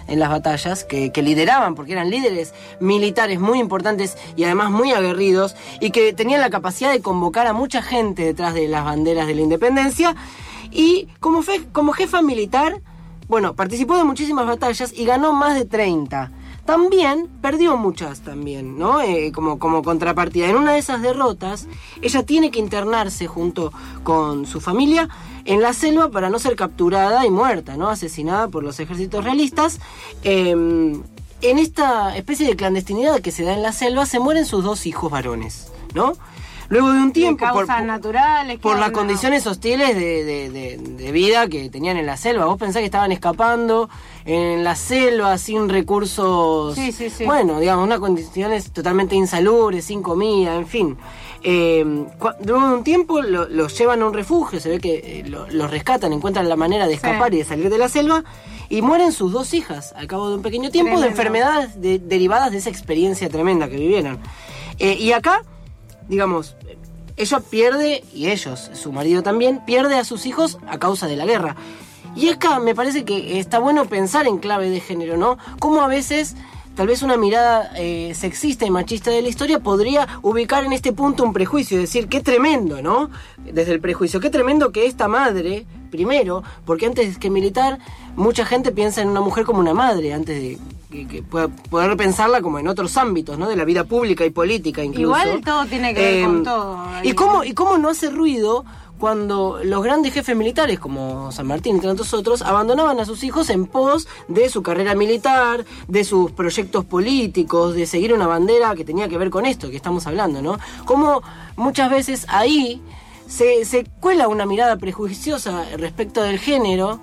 en las batallas, que lideraban, porque eran líderes militares muy importantes y además muy aguerridos, y que tenían la capacidad de convocar a mucha gente detrás de las banderas de la independencia. Y como jefa militar, bueno, participó de muchísimas batallas y ganó más de 30. También perdió muchas también, ¿no? Como contrapartida. En una de esas derrotas, ella tiene que internarse junto con su familia en la selva para no ser capturada y muerta, ¿no? Asesinada por los ejércitos realistas. En esta especie de clandestinidad que se da en la selva, se mueren sus 2 hijos varones, ¿no? Luego de un tiempo, por las condiciones hostiles de vida que tenían en la selva. Vos pensás que estaban escapando en la selva sin recursos, bueno, digamos, unas condiciones totalmente insalubres, sin comida, en fin. Luego de un tiempo los llevan a un refugio, se ve que los rescatan, encuentran la manera de escapar y de salir de la selva, y mueren sus 2 hijas al cabo de un pequeño tiempo de enfermedades derivadas de esa experiencia tremenda que vivieron. Y acá, digamos, ella pierde, y ellos, su marido también, pierde a sus hijos a causa de la guerra. Y acá me parece que está bueno pensar en clave de género, ¿no? Cómo a veces, tal vez una mirada sexista y machista de la historia podría ubicar en este punto un prejuicio, y decir, qué tremendo, ¿no? Desde el prejuicio, qué tremendo que esta madre, primero, porque antes que militar, mucha gente piensa en una mujer como una madre, antes de que poder pensarla como en otros ámbitos, ¿no? De la vida pública y política incluso. Igual todo tiene que ver con todo. ¿Y cómo no hace ruido cuando los grandes jefes militares, como San Martín, entre tantos otros, abandonaban a sus hijos en pos de su carrera militar, de sus proyectos políticos, de seguir una bandera que tenía que ver con esto que estamos hablando, ¿no? Cómo muchas veces ahí se cuela una mirada prejuiciosa respecto del género,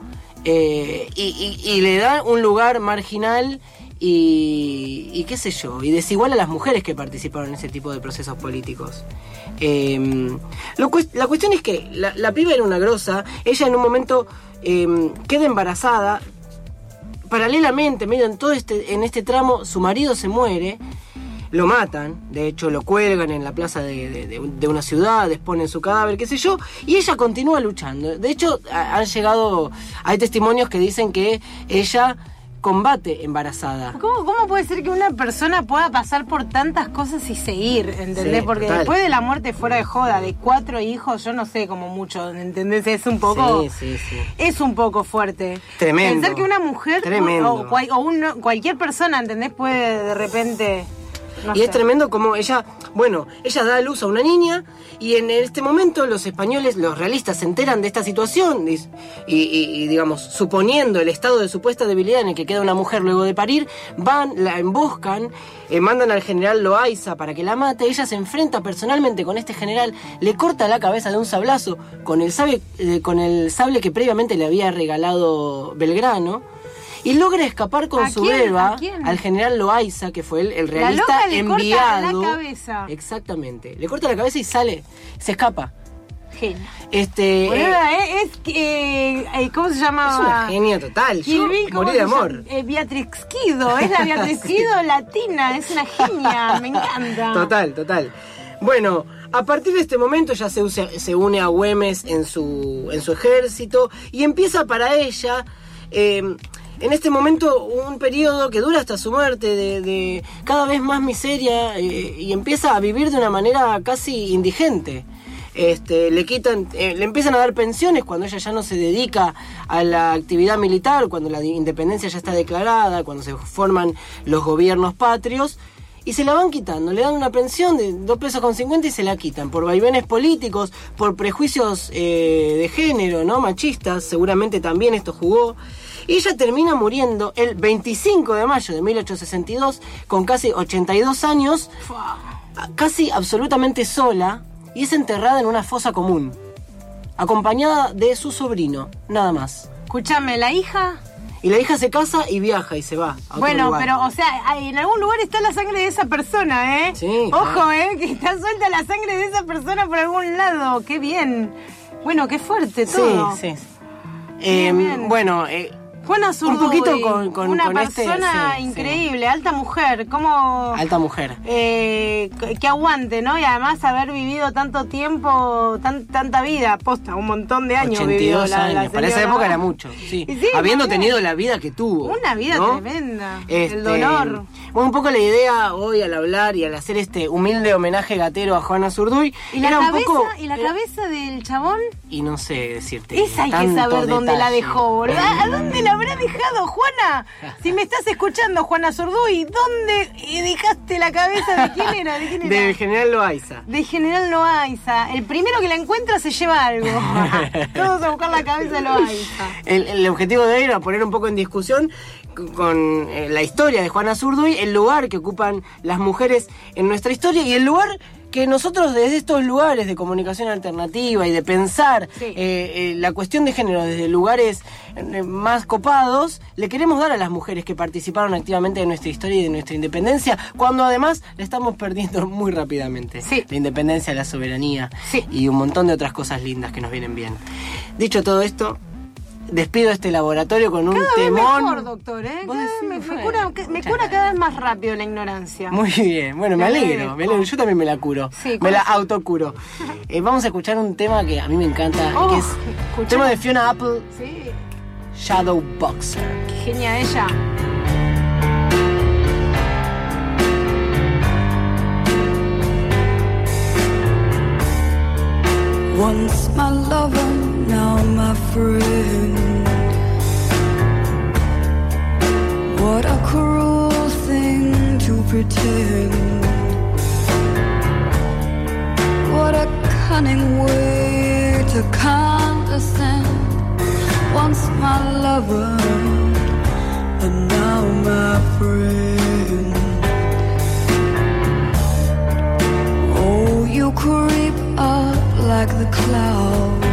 y le da un lugar marginal y qué sé yo, y desigual a las mujeres que participaron en ese tipo de procesos políticos. La cuestión es que la piba era una grosa. Ella en un momento queda embarazada. Paralelamente, medio en este tramo, su marido se muere. Lo matan, de hecho lo cuelgan en la plaza de una ciudad, exponen su cadáver, qué sé yo, y ella continúa luchando. De hecho, hay testimonios que dicen que ella combate embarazada. ¿Cómo puede ser que una persona pueda pasar por tantas cosas y seguir, ¿entendés? Sí, porque total. Después de la muerte fuera de joda, de 4 hijos, yo no sé como mucho, ¿entendés? Es un poco... Sí. Es un poco fuerte. Tremendo. Pensar que una mujer Tremendo. cualquier persona, ¿entendés? Puede de repente... No sé. Es tremendo como ella da a luz a una niña, y en este momento los españoles, los realistas, se enteran de esta situación y digamos, suponiendo el estado de supuesta debilidad en el que queda una mujer luego de parir, van, la emboscan, mandan al general Loaiza para que la mate. Ella se enfrenta personalmente con este general, le corta la cabeza de un sablazo con el sable que previamente le había regalado Belgrano, y logra escapar con su beba al general Loaiza, que fue el realista enviado. Le corta la cabeza. Exactamente. Le corta la cabeza y se escapa. Genia. ¿Cómo se llamaba? Es una genia total. Yo morí de amor. Beatrix Kido, es la Beatrix Kido latina, es una genia, me encanta. Total. Bueno, a partir de este momento ya se une a Güemes en su ejército, y empieza para ella... en este momento un periodo que dura hasta su muerte, de cada vez más miseria, y empieza a vivir de una manera casi indigente. Le empiezan a dar pensiones cuando ella ya no se dedica a la actividad militar, cuando la independencia ya está declarada, cuando se forman los gobiernos patrios, y se la van quitando. Le dan una pensión de 2,50 pesos y se la quitan por vaivenes políticos, por prejuicios de género, ¿no? Machistas, seguramente también esto jugó. Y ella termina muriendo el 25 de mayo de 1862, con casi 82 años, casi absolutamente sola, y es enterrada en una fosa común, acompañada de su sobrino, nada más. Escúchame, ¿la hija? Y la hija se casa y viaja y se va a otro lugar. Pero, o sea, en algún lugar está la sangre de esa persona, ¿eh? Sí. Ojo, claro. Que está suelta la sangre de esa persona por algún lado. ¡Qué bien! Bueno, qué fuerte todo. Sí. Bien. Bueno, Juana Zurduy, un poquito con una con persona sí, increíble, alta mujer, como alta mujer. Que aguante, ¿no? Y además haber vivido tanto tiempo, tanta vida, posta, un montón de años 82 vivió la años, para esa señora. época era mucho, sí. Y sí, habiendo también. tenido la vida que tuvo. Una vida ¿no? tremenda, el dolor. Bueno, un poco la idea hoy al hablar y al hacer este humilde homenaje gatero a Juana Zurduy ¿Y la era cabeza, un poco... y la cabeza del chabón? Y no sé decirte. Esa hay que tanto saber dónde la detalle. dejó, ¿verdad? ¿A dónde la habrá dejado, Juana? Si me estás escuchando, Juana Zurduy, ¿dónde dejaste la cabeza? ¿De quién era? Del general Loaiza. De General Loaiza. El primero que la encuentra se lleva algo. Todos a buscar la cabeza de Loaiza. El objetivo de hoy era poner un poco en discusión con la historia de Juana Zurduy, el lugar que ocupan las mujeres en nuestra historia y el lugar que nosotros desde estos lugares de comunicación alternativa y de pensar la cuestión de género desde lugares más copados, le queremos dar a las mujeres que participaron activamente de nuestra historia y de nuestra independencia, cuando además la estamos perdiendo muy rápidamente. Sí. La independencia, la soberanía y un montón de otras cosas lindas que nos vienen bien. Dicho todo esto, despido este laboratorio con un temón. Cada vez mejor, doctor, ¿eh? Me cura cada vez más rápido la ignorancia. Muy bien, bueno, me alegro. Yo también me la curo. Sí, me la autocuro. Vamos a escuchar un tema que a mí me encanta, que es un tema de Fiona Apple, Shadow Boxer. Qué genia ella. Once my lover, now my friend. What a cruel thing to pretend. What a cunning way to condescend. Once my lover, and now my friend. Oh, you creep up like the clouds,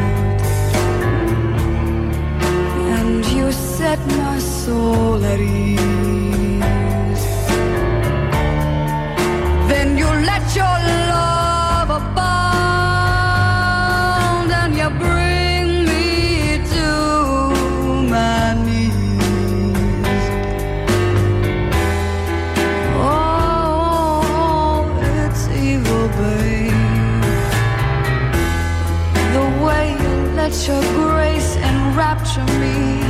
and you set my soul at ease. Then you let your love abound, and you bring me to my knees. Oh, it's evil, babe. Let your grace enrapture me.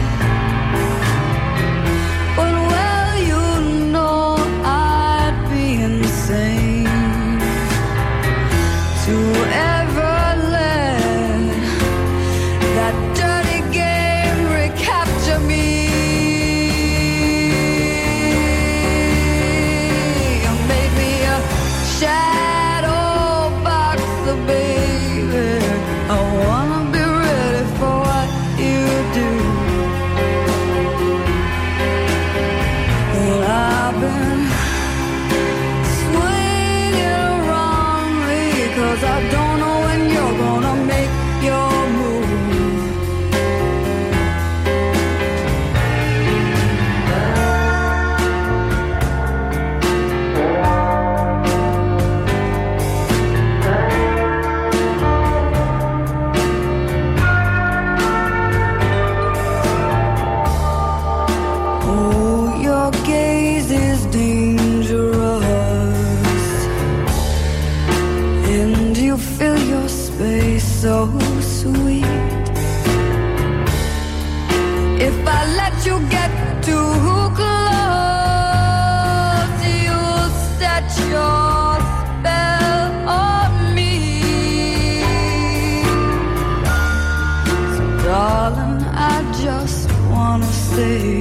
But well, you know I'd be insane to ever let that dirty game recapture me. You made me a shadow boxer, baby. I wanna be I don't know when you're gonna make your Oh, your gaze is dangerous, and you fill your space so sweet. If I let you get too close, you'll set your spell on me. So darling, I just wanna say,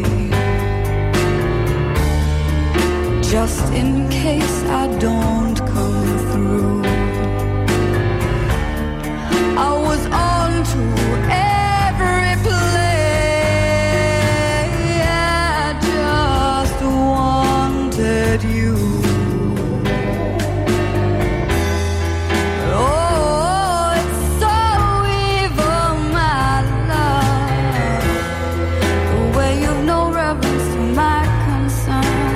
just in case I don't come through, I was on to every play. I just wanted you. Oh, it's so evil, my love, the way you've no reverence to my concern.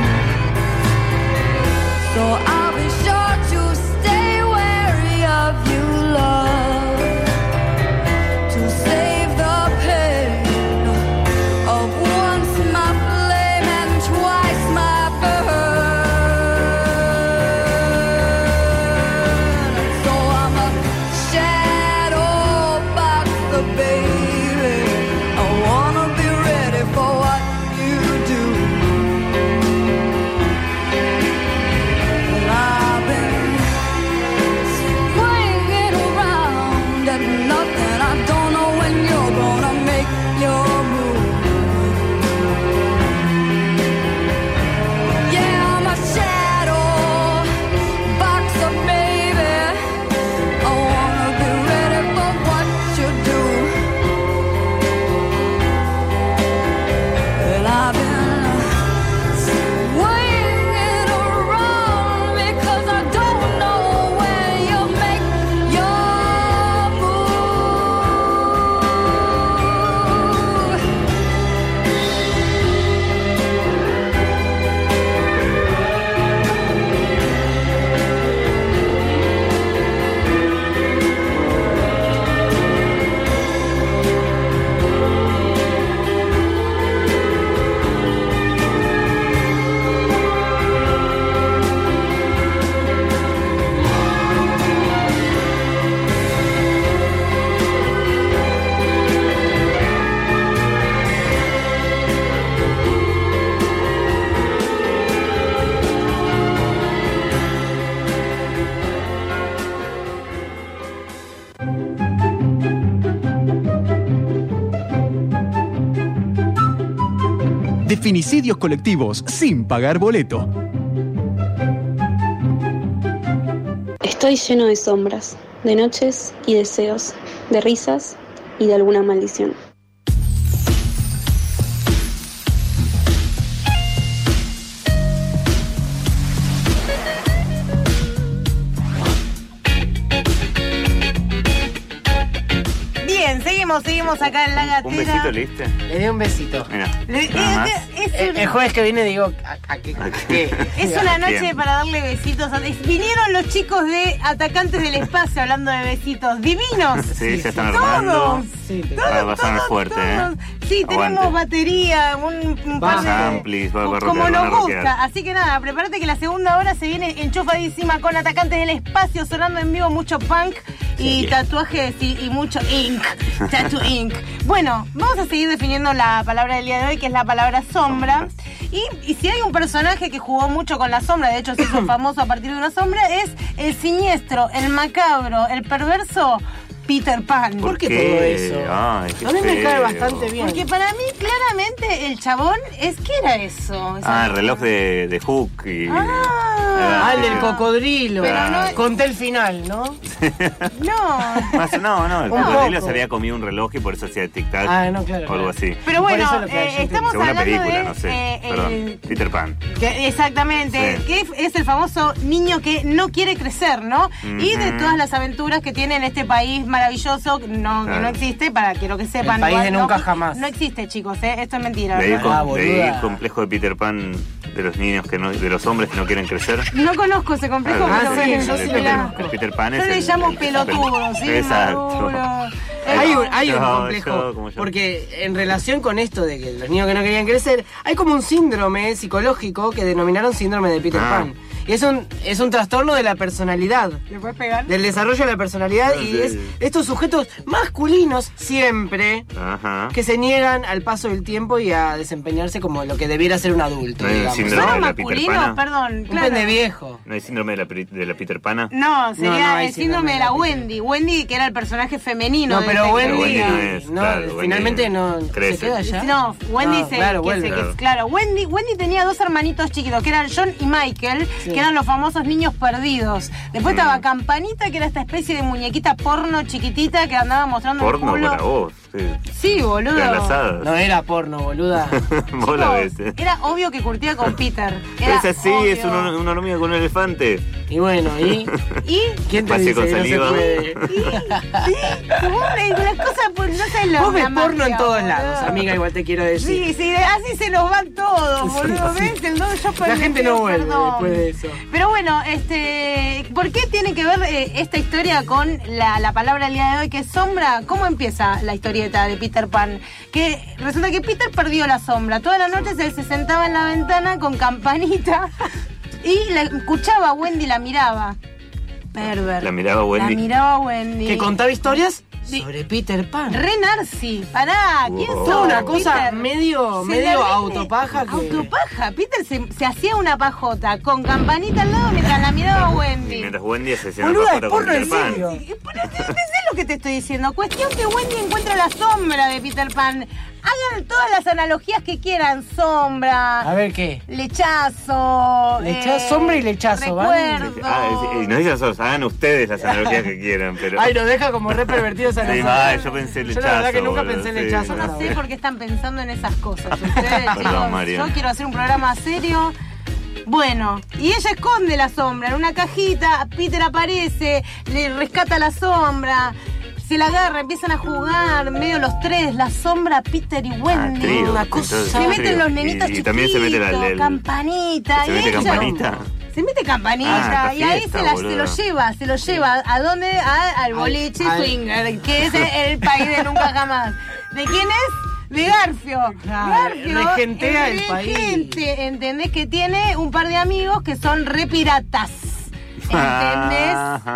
So I'll be sure to stay wary of you, love, to save the pain of and I don't know when you're gonna make your move. Yeah, I'm a shadow, box of baby. I wanna be ready for what you do. And I've been swinging around because I don't know when you make your de Finicidios colectivos sin pagar boleto. Estoy lleno de sombras, de noches y deseos, de risas y de alguna maldición. Bien, seguimos acá en la gatera. ¿Un besito le diste? Le di un besito. Mira, nada más. El jueves que viene digo, ¿a qué? Es una noche para darle besitos. Vinieron los chicos de Atacantes del Espacio hablando de besitos. ¡Divinos! Sí, se están armando. Va a sonar fuerte, todos. Sí, tenemos batería, un par de amplis, como nos gusta. Así que nada, prepárate que la segunda hora se viene enchufadísima con Atacantes del Espacio, sonando en vivo mucho punk y tatuajes y mucho ink. Tattoo ink. Bueno, vamos a seguir definiendo la palabra del día de hoy, que es la palabra sombra. Y si hay un personaje que jugó mucho con la sombra, de hecho se hizo famoso a partir de una sombra, es el siniestro, el macabro, el perverso Peter Pan. ¿Por qué todo eso? Ay, a mí me cae bastante bien. Porque para mí, claramente, el chabón ¿qué era eso? El reloj de Hook y... el del cocodrilo. Pero no... Conté el final, ¿no? No. El cocodrilo se había comido un reloj y por eso hacía tic-tac. No, claro. O algo así. Pero bueno, estamos según hablando la película, de... no sé. Perdón, Peter Pan. Exactamente. Sí. Que es el famoso niño que no quiere crecer, ¿no? Y de todas las aventuras que tiene en este país maravilloso, que no existe, quiero que sepan. El país de nunca jamás. No existe, chicos, esto es mentira. De ahí el complejo de Peter Pan, de los niños de los hombres que no quieren crecer. No conozco ese complejo, pero yo sí Peter Pan es yo le llamo pelotudo, ¿sí? Exacto. Hay un complejo, porque en relación con esto de que los niños que no querían crecer, hay como un síndrome psicológico que denominaron síndrome de Peter Pan. Y es un trastorno de la personalidad. ¿Le puedes pegar? Del desarrollo de la personalidad. Y es estos sujetos masculinos siempre que se niegan al paso del tiempo y a desempeñarse como lo que debiera ser un adulto. ¿No hay digamos. síndrome de la Peter Pana? Perdón, un pende viejo. ¿No hay síndrome de la Peter Pana? No, sería el síndrome de la Wendy. Wendy, que era el personaje femenino. No, pero Wendy no es. Claro, finalmente Wendy no crece. se queda allá. No, Wendy claro, Wendy tenía dos hermanitos chiquitos, que eran John y Michael, que eran los famosos niños perdidos. Después estaba Campanita, que era esta especie de muñequita porno chiquitita que andaba mostrando el culo. Porno para vos. Sí, boludo. No era porno, boluda. Vos la ves. Era obvio que curtía con Peter. Es así, es una hormiga con un elefante. Y bueno, ¿y? ¿Quién te dice con que saliva? No se puede? Las cosas, pues no sé lo. Vos ves porno en todos lados, amiga, igual te quiero decir. Sí, así se nos van todos, boludo. ¿Ves? La gente no vuelve después de eso. Pero bueno, ¿por qué tiene que ver esta historia con la palabra del día de hoy, que es sombra? ¿Cómo empieza la historieta de Peter Pan? Que resulta que Peter perdió la sombra. Todas las noches él se sentaba en la ventana con Campanita y la escuchaba a Wendy, la miraba. Perver. ¿La miraba Wendy? La miraba Wendy. ¿Que contaba historias? Sobre Peter Pan. Re Narci, pará, ¿quién Toda sos? una cosa Peter? medio Se la autopaja que... Autopaja, Peter se hacía una pajota con campanita al lado mientras la miraba Wendy. Y mientras Wendy se hacía una Boluda, pajota con Peter Pan. Es lo que te estoy diciendo. Cuestión que Wendy encuentra la sombra de Peter Pan. Hagan todas las analogías que quieran. Sombra. A ver, ¿qué? Lechazo. Sombra y lechazo, ¿vale? Recuerdo. Y no digan nosotros, hagan ustedes las analogías que quieran, pero... Ay, nos deja como re pervertidos a Sí, nosotros. yo pensé Yo lechazo. la verdad que nunca boludo, pensé sí. lechazo. Yo no sé por qué están pensando en esas cosas. Ustedes, Perdón, chicos, Marian. yo quiero hacer un programa serio. Bueno, y ella esconde la sombra en una cajita. Peter aparece, le rescata la sombra. Se la agarra, empiezan a jugar, medio los tres, la sombra, Peter y Wendy. Trío, una cosa. entonces, Se meten trío. los nenitos Y también se mete chiquitos, campanita. ¿Se y mete ella- campanita? Se mete campanita Ah, y ahí fiesta, se lo boludo. lleva. ¿A dónde? Al boliche swinger, que es el país de nunca jamás. ¿De quién es? De Garfio. Claro, Garfio regentea es el país. regente, ¿entendés? Que tiene un par de amigos que son re piratas. ¿Entendés?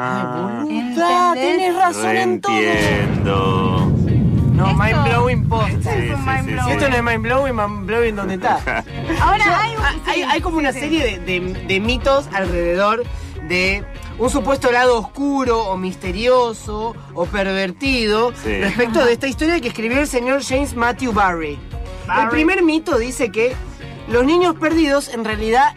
Boluda, tenés razón en todo. Entiendo. No, mind blowing post. Es un mind blowing. Esto no es mind blowing donde está. Ahora Hay como una serie de mitos alrededor de un supuesto lado oscuro o misterioso o pervertido respecto de esta historia que escribió el señor James Matthew Barrie. El primer mito dice que los niños perdidos en realidad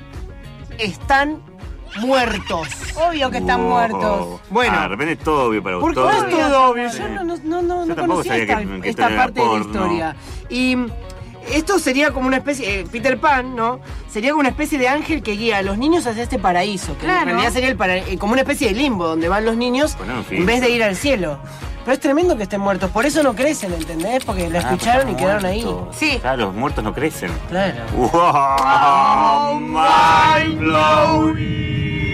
están muertos. Obvio que están muertos. Bueno. De repente es todo obvio para Porque ustedes. no es todo obvio. Yo no tampoco conocía sabía esta, que esta era parte de la porno. historia. Y esto sería como una especie, Peter Pan, ¿no? Sería como una especie de ángel que guía a los niños hacia este paraíso, que Claro. en realidad sería como una especie de limbo donde van los niños Bueno, en fin. en vez de ir al cielo. Pero es tremendo que estén muertos, por eso no crecen, ¿entendés? Porque la escucharon y quedaron ahí. Sí. Claro, los muertos no crecen. Claro. ¡Wow! ¡Mind blowing!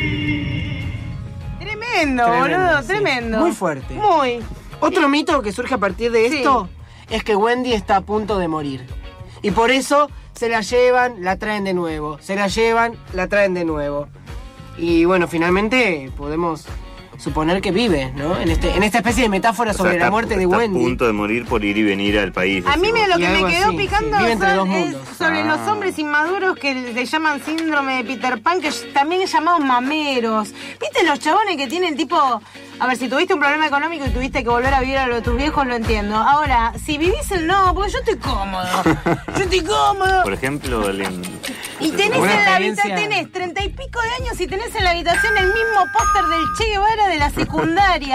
Tremendo, Tremendo, boludo, sí. tremendo. Muy fuerte. Muy. Otro mito que surge a partir de esto es que Wendy está a punto de morir. Y por eso se la llevan, la traen de nuevo. Se la llevan, la traen de nuevo. Y bueno, finalmente podemos suponer que vive, ¿no? En esta especie de metáfora sobre la muerte de Está Wendy. a punto de morir por ir y venir al país. A mí lo Y que me algo quedó así, picando sí. Vive entre dos es mundos. sobre los hombres inmaduros que le llaman síndrome de Peter Pan, que también es llamados mameros. ¿Viste los chabones que tienen tipo... A ver, si tuviste un problema económico y tuviste que volver a vivir a lo de tus viejos, lo entiendo. Ahora, si vivís el no, porque yo estoy cómodo. Yo estoy cómodo. Por ejemplo, Y tenés Una en la experiencia- habitación, tenés 30 y pico de años y tenés en la habitación el mismo póster del Che Guevara de la secundaria.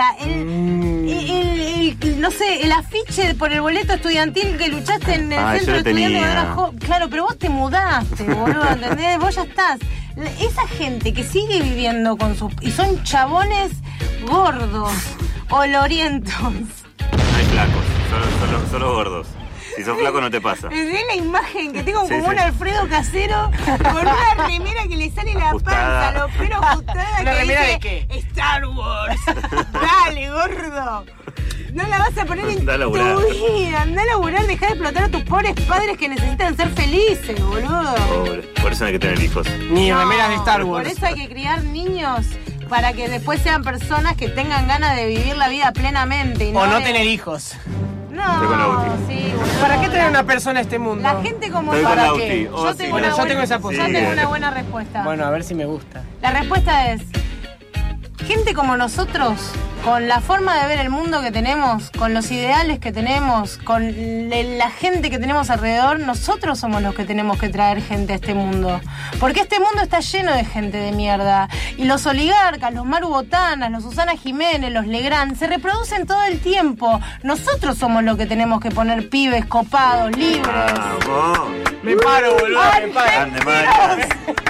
No sé, el afiche por el boleto estudiantil que luchaste en el Ah, yo centro lo de estudiantes tenía. cuando eras joven. Claro, pero vos te mudaste, boludo, ¿entendés? Vos ya estás. Esa gente que sigue viviendo con sus... Y son chabones gordos, olorientos. No hay flacos, solo gordos. Si sos flaco no te pasa. Es la imagen que tengo Sí, como sí. un Alfredo Casero con una remera que le sale la Ajustada. panza, los pelos ajustadas. ¿Una que remera dice, de qué? Star Wars. Dale, gordo. No la vas a poner en Andá a tu laburar. vida. Andá a laburar, dejá de explotar a tus pobres padres que necesitan ser felices, boludo. Pobre. Por eso no hay que tener hijos. Ni No, remeras de Star Wars. Por eso hay que criar niños para que después sean personas que tengan ganas de vivir la vida plenamente. Y O no de- tener hijos. Estoy con No, Lauti. sí, boludo. ¿Para qué traer una persona a este mundo? La gente como Estoy con ¿Para Lauti. qué? Oh, Yo sí. tengo, Bueno, una yo buena- tengo esa yo posibilidad. tengo una buena respuesta. Bueno, a ver si me gusta. La respuesta es, gente como nosotros, con la forma de ver el mundo que tenemos, con los ideales que tenemos, con la gente que tenemos alrededor, nosotros somos los que tenemos que traer gente a este mundo. Porque este mundo está lleno de gente de mierda. Y los oligarcas, los Maru Botanas, los Susana Jiménez, los Legrand, se reproducen todo el tiempo. Nosotros somos los que tenemos que poner pibes copados, libres. Vamos. Me paro, boludo, me paro. Grande, Marian.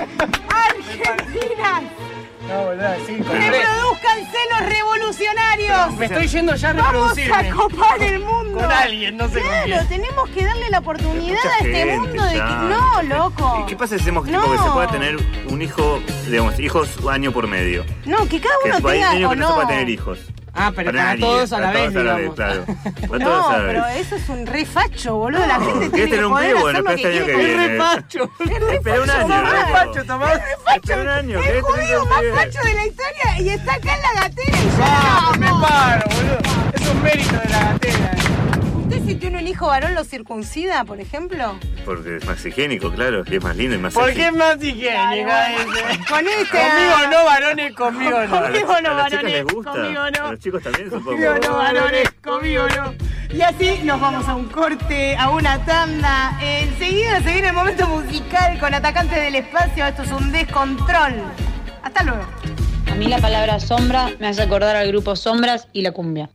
¡Argentina! No, boludo, sí, ¡Reproduzcanse los revolucionarios! Me estoy yendo ya a ¡Vamos reproducirme. a copar el mundo! Con alguien, no sé con Claro, quién. tenemos que darle la oportunidad Mucha a este gente mundo de que... ya. No, loco. ¿Qué pasa si hacemos tipo No. que se pueda tener un hijo, digamos, hijos año por medio? No, que cada Que uno hay tenga niños o que no se no. pueda tener hijos. Ah, pero para nadie, todos a la para vez, todos digamos. claro. Para todos No, a la pero vez. eso es un re facho, boludo. La gente ¿querés tiene que tener un poder pibe? hacer Bueno, lo que espera este año quiere. que Es viene. re facho. Es re Espera un facho, año, mamá. Es re facho, Tomás. Espera un año, El ¿querés tener judío un más pibe? facho de la historia y está acá en la gatera y ya Ah, me vamos. paro, boludo. Es es un mérito de la gatera. ¿Usted si tiene un hijo varón lo circuncida, por ejemplo? Porque es más higiénico, claro, y es más lindo y más ¿Por sexy. qué es más higiénico? Con este. Conmigo no, varones, conmigo no. Conmigo no, A los chicos varones. les gusta. Conmigo A no. los chicos también, supongo. Conmigo no, varones. Conmigo no. Y así nos vamos a un corte, a una tanda. Enseguida se viene el momento musical con Atacantes del Espacio. Esto es un descontrol. Hasta luego. A mí la palabra sombra me hace acordar al grupo Sombras y la cumbia.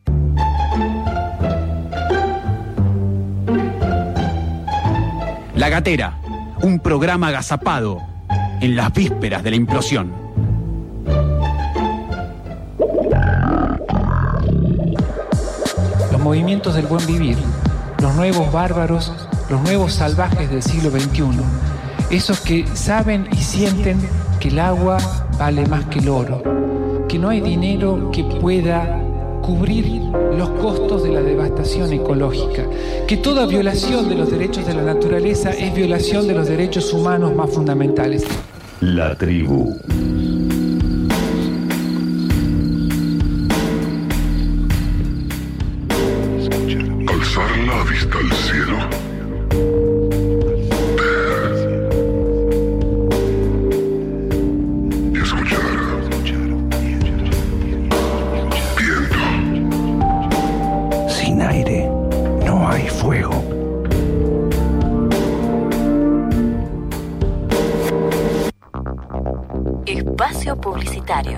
La Gatera, un programa agazapado en las vísperas de la implosión. Los movimientos del buen vivir, los nuevos bárbaros, los nuevos salvajes del siglo XXI, esos que saben y sienten que el agua vale más que el oro, que no hay dinero que pueda cubrir los costos de la devastación ecológica, que toda violación de los derechos de la naturaleza es violación de los derechos humanos más fundamentales. La tribu. Alzar la vista al cielo. Y escuchar. Viento. Sin aire no hay fuego. Espacio publicitario.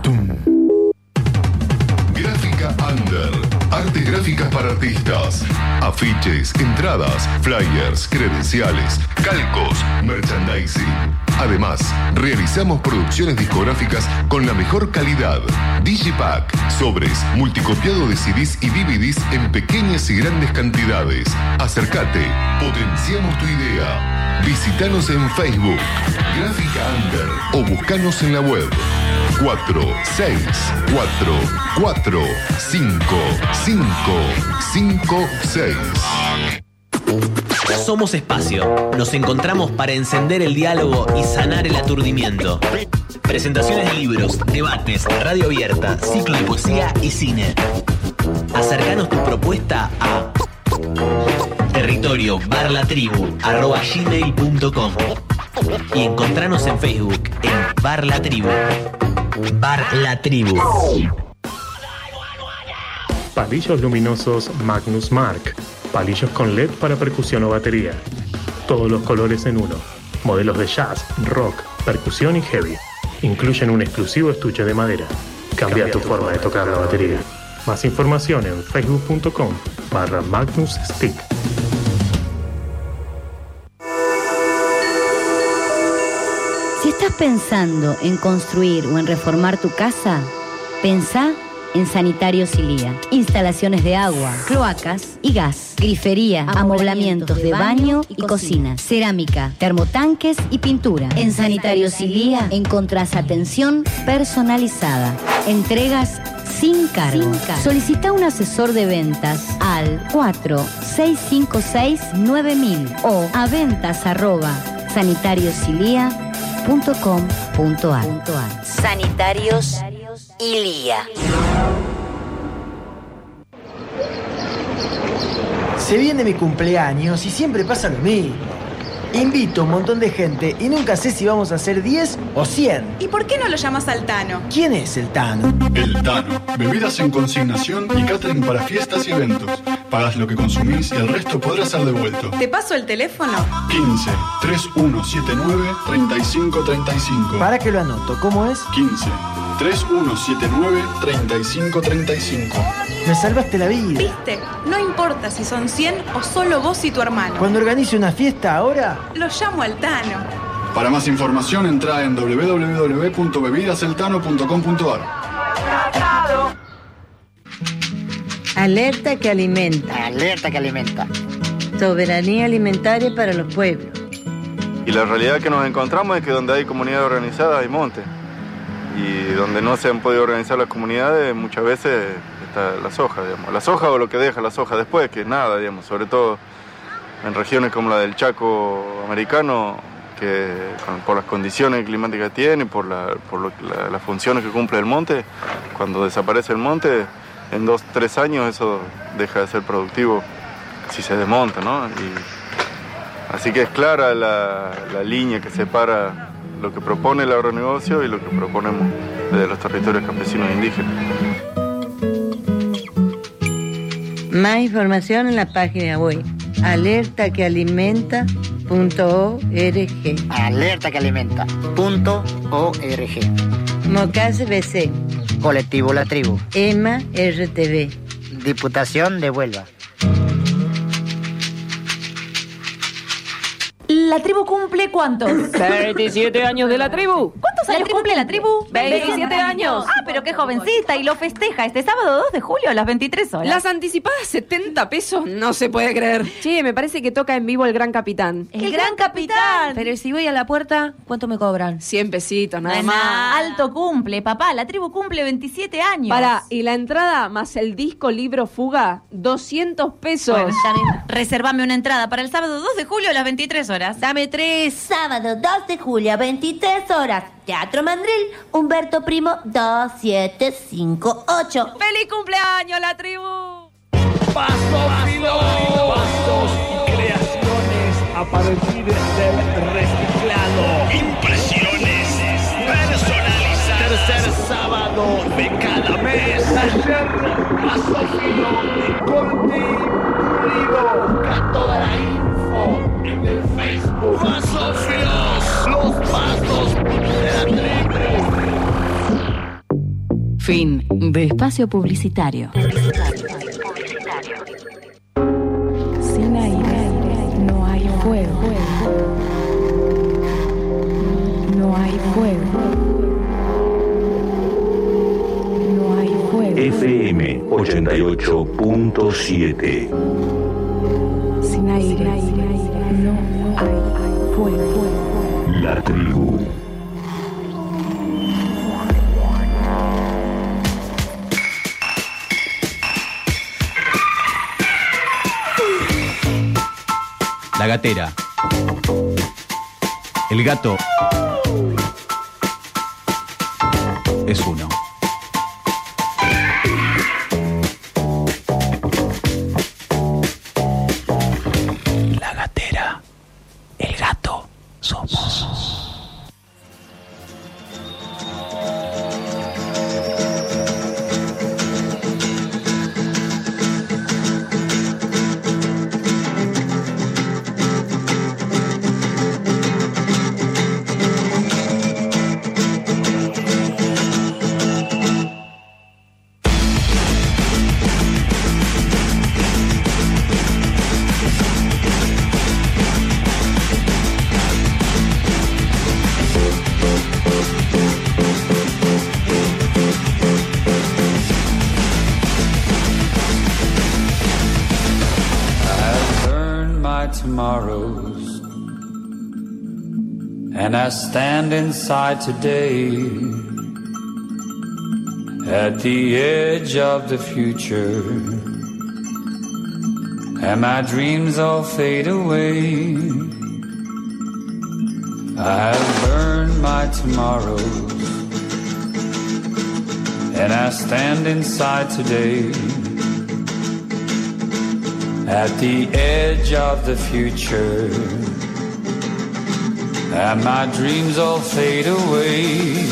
Gráfica Under. Artes gráficas para artistas. Afiches, entradas, flyers, credenciales, calcos, merchandising. Además, realizamos producciones discográficas con la mejor calidad. Digipack, sobres, multicopiado de CDs y DVDs en pequeñas y grandes cantidades. Acércate, potenciamos tu idea. Visítanos en Facebook, Gráfica Under, o buscanos en la web 4644455556. Somos Espacio. Nos encontramos para encender el diálogo y sanar el aturdimiento. Presentaciones de libros, debates, radio abierta, ciclo de poesía y cine. Acercanos tu propuesta a territorio@gmail.com y encontranos en Facebook en Bar La Tribu. Bar La Tribu. Palillos luminosos Magnus Mark. Palillos con LED para percusión o batería. Todos los colores en uno. Modelos de jazz, rock, percusión y heavy. Incluyen un exclusivo estuche de madera. Cambia tu forma de tocar la batería. Más información en facebook.com/Magnus Stick. Si estás pensando en construir o en reformar tu casa, pensá en Sanitarios Ilía. Instalaciones de agua, cloacas y gas, grifería, amoblamientos de baño y cocina, cerámica, termotanques y pintura. En Sanitarios Ilía encontrás atención personalizada, entregas sin cargo. Solicita un asesor de ventas al 4656-9000 o a ventas@sanitariosilia.com.ar. Sanitarios Ilía. Se viene mi cumpleaños y siempre pasa lo mismo. Invito a un montón de gente y nunca sé si vamos a hacer 10 o 100. ¿Y por qué no lo llamas al Tano? ¿Quién es el Tano? El Tano. Bebidas en consignación y catering para fiestas y eventos. Pagas lo que consumís y el resto podrá ser devuelto. ¿Te paso el teléfono? 15 3179 3535. Para que lo anoto, ¿cómo es? 15 3179 3535. Me salvaste la vida. ¿Viste? No importa si son 100 o solo vos y tu hermano. Cuando organice una fiesta ahora, lo llamo al Tano. Para más información entra en www.bebidaseltano.com.ar. Alerta que alimenta. Alerta que alimenta. Soberanía alimentaria para los pueblos. Y la realidad que nos encontramos es que donde hay comunidad organizada hay monte. Y donde no se han podido organizar las comunidades, muchas veces está la soja, digamos. La soja o lo que deja la soja después, que nada, digamos, sobre todo en regiones como la del Chaco americano, que por las condiciones climáticas que tiene, por las funciones que cumple el monte, cuando desaparece el monte, en 2-3 años eso deja de ser productivo si se desmonta, ¿no? Así que es clara la línea que separa lo que propone el agronegocio y lo que proponemos desde los territorios campesinos e indígenas. Más información en la página web alertaquealimenta.org. Alertaquealimenta.org. Mocase BC. Colectivo La Tribu. EMA RTV. Diputación de Huelva. ¿La tribu cumple cuántos? 27 años de la tribu. ¿Cuántos años cumple la tribu? 27 años. Ah, pero qué jovencita. Y lo festeja este sábado 2 de julio a las 23 horas. Las anticipadas 70 pesos, no se puede creer. Che, me parece que toca en vivo el Gran Capitán. ¡El Gran Capitán! Pero si voy a la puerta, ¿cuánto me cobran? 100 pesitos, nada más. Alto cumple, papá. La tribu cumple 27 años. Pará, y la entrada más el disco libro Fuga, 200 pesos. Bueno, resérvame una entrada para el sábado 2 de julio a las 23 horas. Dame 3. Sábado 2 de julio, 23 horas. Teatro Mandril, Humberto Primo, 2758. ¡Feliz cumpleaños, la tribu! Pasos y creaciones a partir del reciclado. Impresiones personalizadas. Tercer sábado de cada mes. Taller Pasofilo, corte pulido. Busca toda la info en el Facebook. Pasofilos, los pasos de la tribu. Fin de espacio publicitario. Sin aire no hay fuego. No hay fuego. No hay fuego. FM 88.7. Sin aire no hay fuego. La tribu. La gatera. El gato es uno. La gatera. El gato somos. Tomorrows, and I stand inside today at the edge of the future, and my dreams all fade away. I have burned my tomorrows, and I stand inside today at the edge of the future, and my dreams all fade away.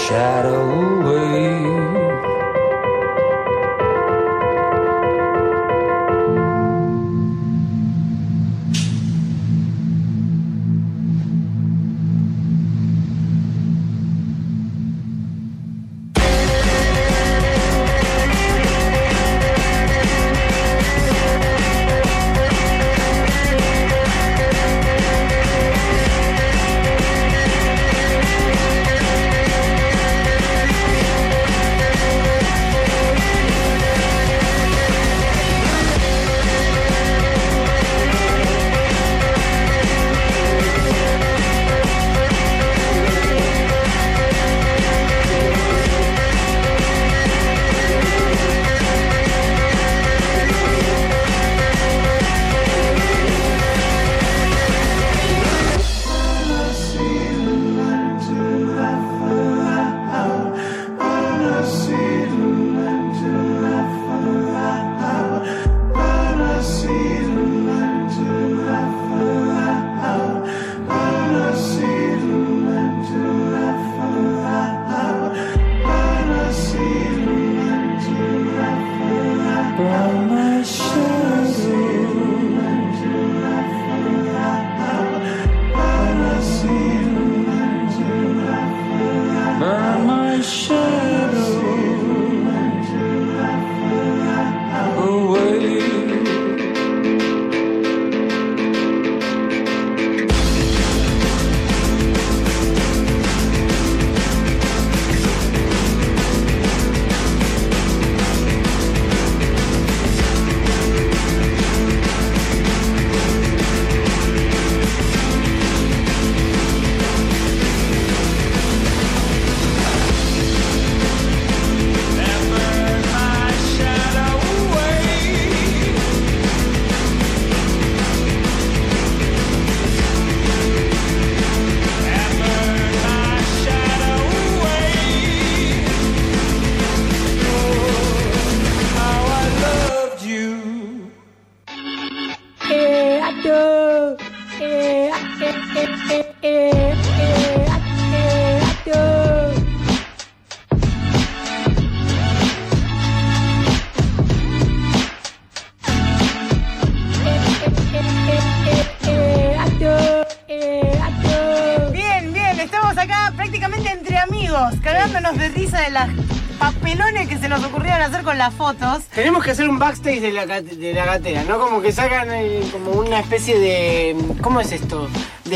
shadow away. cagándonos de risa de las papelones que se nos ocurrieron hacer con las fotos. Tenemos que hacer un backstage de la gatera, ¿no? Como que sacan como una especie de... ¿Cómo es esto?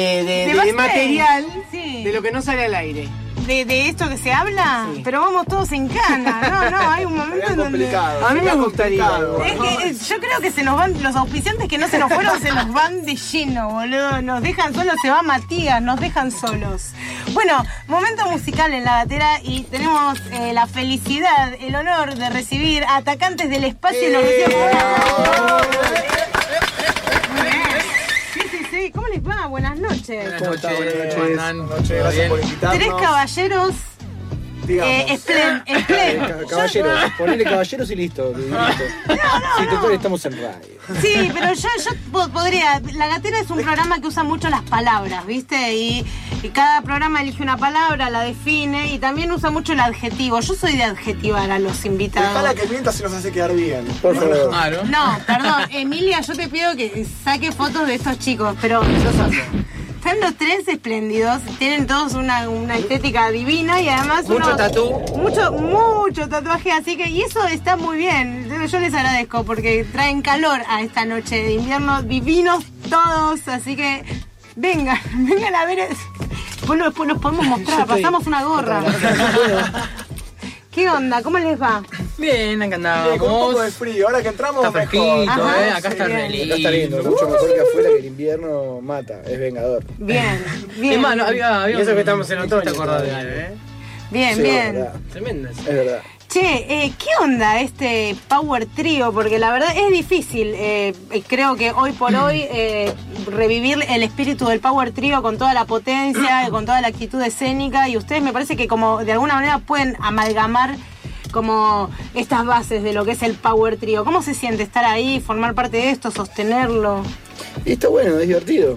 De material, sí, de lo que no sale al aire. ¿De esto que se habla? Sí. Pero vamos todos en cana. No, hay un momento en donde... A mí me gustaría. Es que yo creo que se nos van, los auspiciantes que no se nos fueron, se nos van de lleno, boludo. Nos dejan solos, se va Matías, nos dejan solos. Bueno, momento musical en la gatera y tenemos la felicidad, el honor de recibir a Atacantes del Espacio y los Sí, ¿cómo les va? Buenas noches. Buenas noches, gracias por invitarnos. Tres caballeros espléndidos. Caballeros, ponele caballeros y listo. Sí, total, estamos en radio. Sí, pero yo podría... La Gatera es un programa que usa mucho las palabras, ¿viste? Y cada programa elige una palabra, la define y también usa mucho el adjetivo. Yo soy de adjetivar a los invitados. Dejala que mienta si nos hace quedar bien, por favor. Claro. No, perdón, Emilia, yo te pido que saque fotos de estos chicos, pero... Están los tres espléndidos, tienen todos una estética divina y además mucho tatú. Mucho tatuaje, así que y eso está muy bien. Yo les agradezco porque traen calor a esta noche de invierno, divinos todos, así que vengan a ver. Después los podemos mostrar, pasamos una gorra. ¿Qué onda? ¿Cómo les va? Bien, acá andamos. Con un poco de frío, ahora que entramos está fresquito, acá está re lindo. Acá está lindo, mucho mejor que afuera, que el invierno mata, es vengador. Bien. Es más, había y eso que estamos en otoño. ¿Te acordás de algo, Bien, sí, bien. Tremendo. Es verdad. Che, ¿qué onda este Power Trio? Porque la verdad es difícil, creo que hoy por hoy, revivir el espíritu del Power Trio con toda la potencia, con toda la actitud escénica, y ustedes me parece que como de alguna manera pueden amalgamar como estas bases de lo que es el Power Trio. ¿Cómo se siente estar ahí, formar parte de esto, sostenerlo? Y está bueno, es divertido.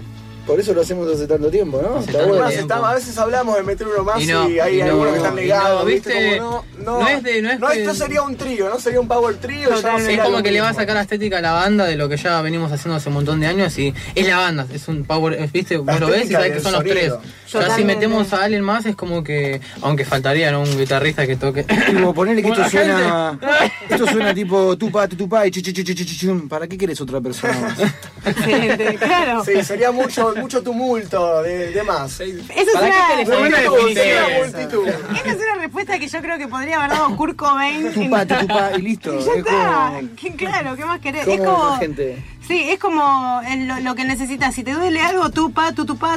Por eso lo hacemos hace tanto tiempo, ¿no? A veces hablamos de meter uno más y hay algunos que están negados, ¿viste? No sería un trío, no sería un power trío. Es como que le va a sacar la estética a la banda de lo que ya venimos haciendo hace un montón de años y es la banda, es un power, ¿viste? Vos lo ves y sabés que son los tres. Ya si metemos a alguien más es como que, aunque faltaría, ¿no? Un guitarrista que toque. Como ponerle que esto suena tipo tupa y chichichichichichum. ¿Para qué querés otra persona más? Excelente, claro. Sí, sería mucho tumulto de más. Esa es una respuesta que yo creo que podría haber dado Kurt Cobain. Tupa y listo. Ya está. Claro, ¿qué más querés? Es como... Sí, es como lo que necesitas. Si te duele algo, tupa.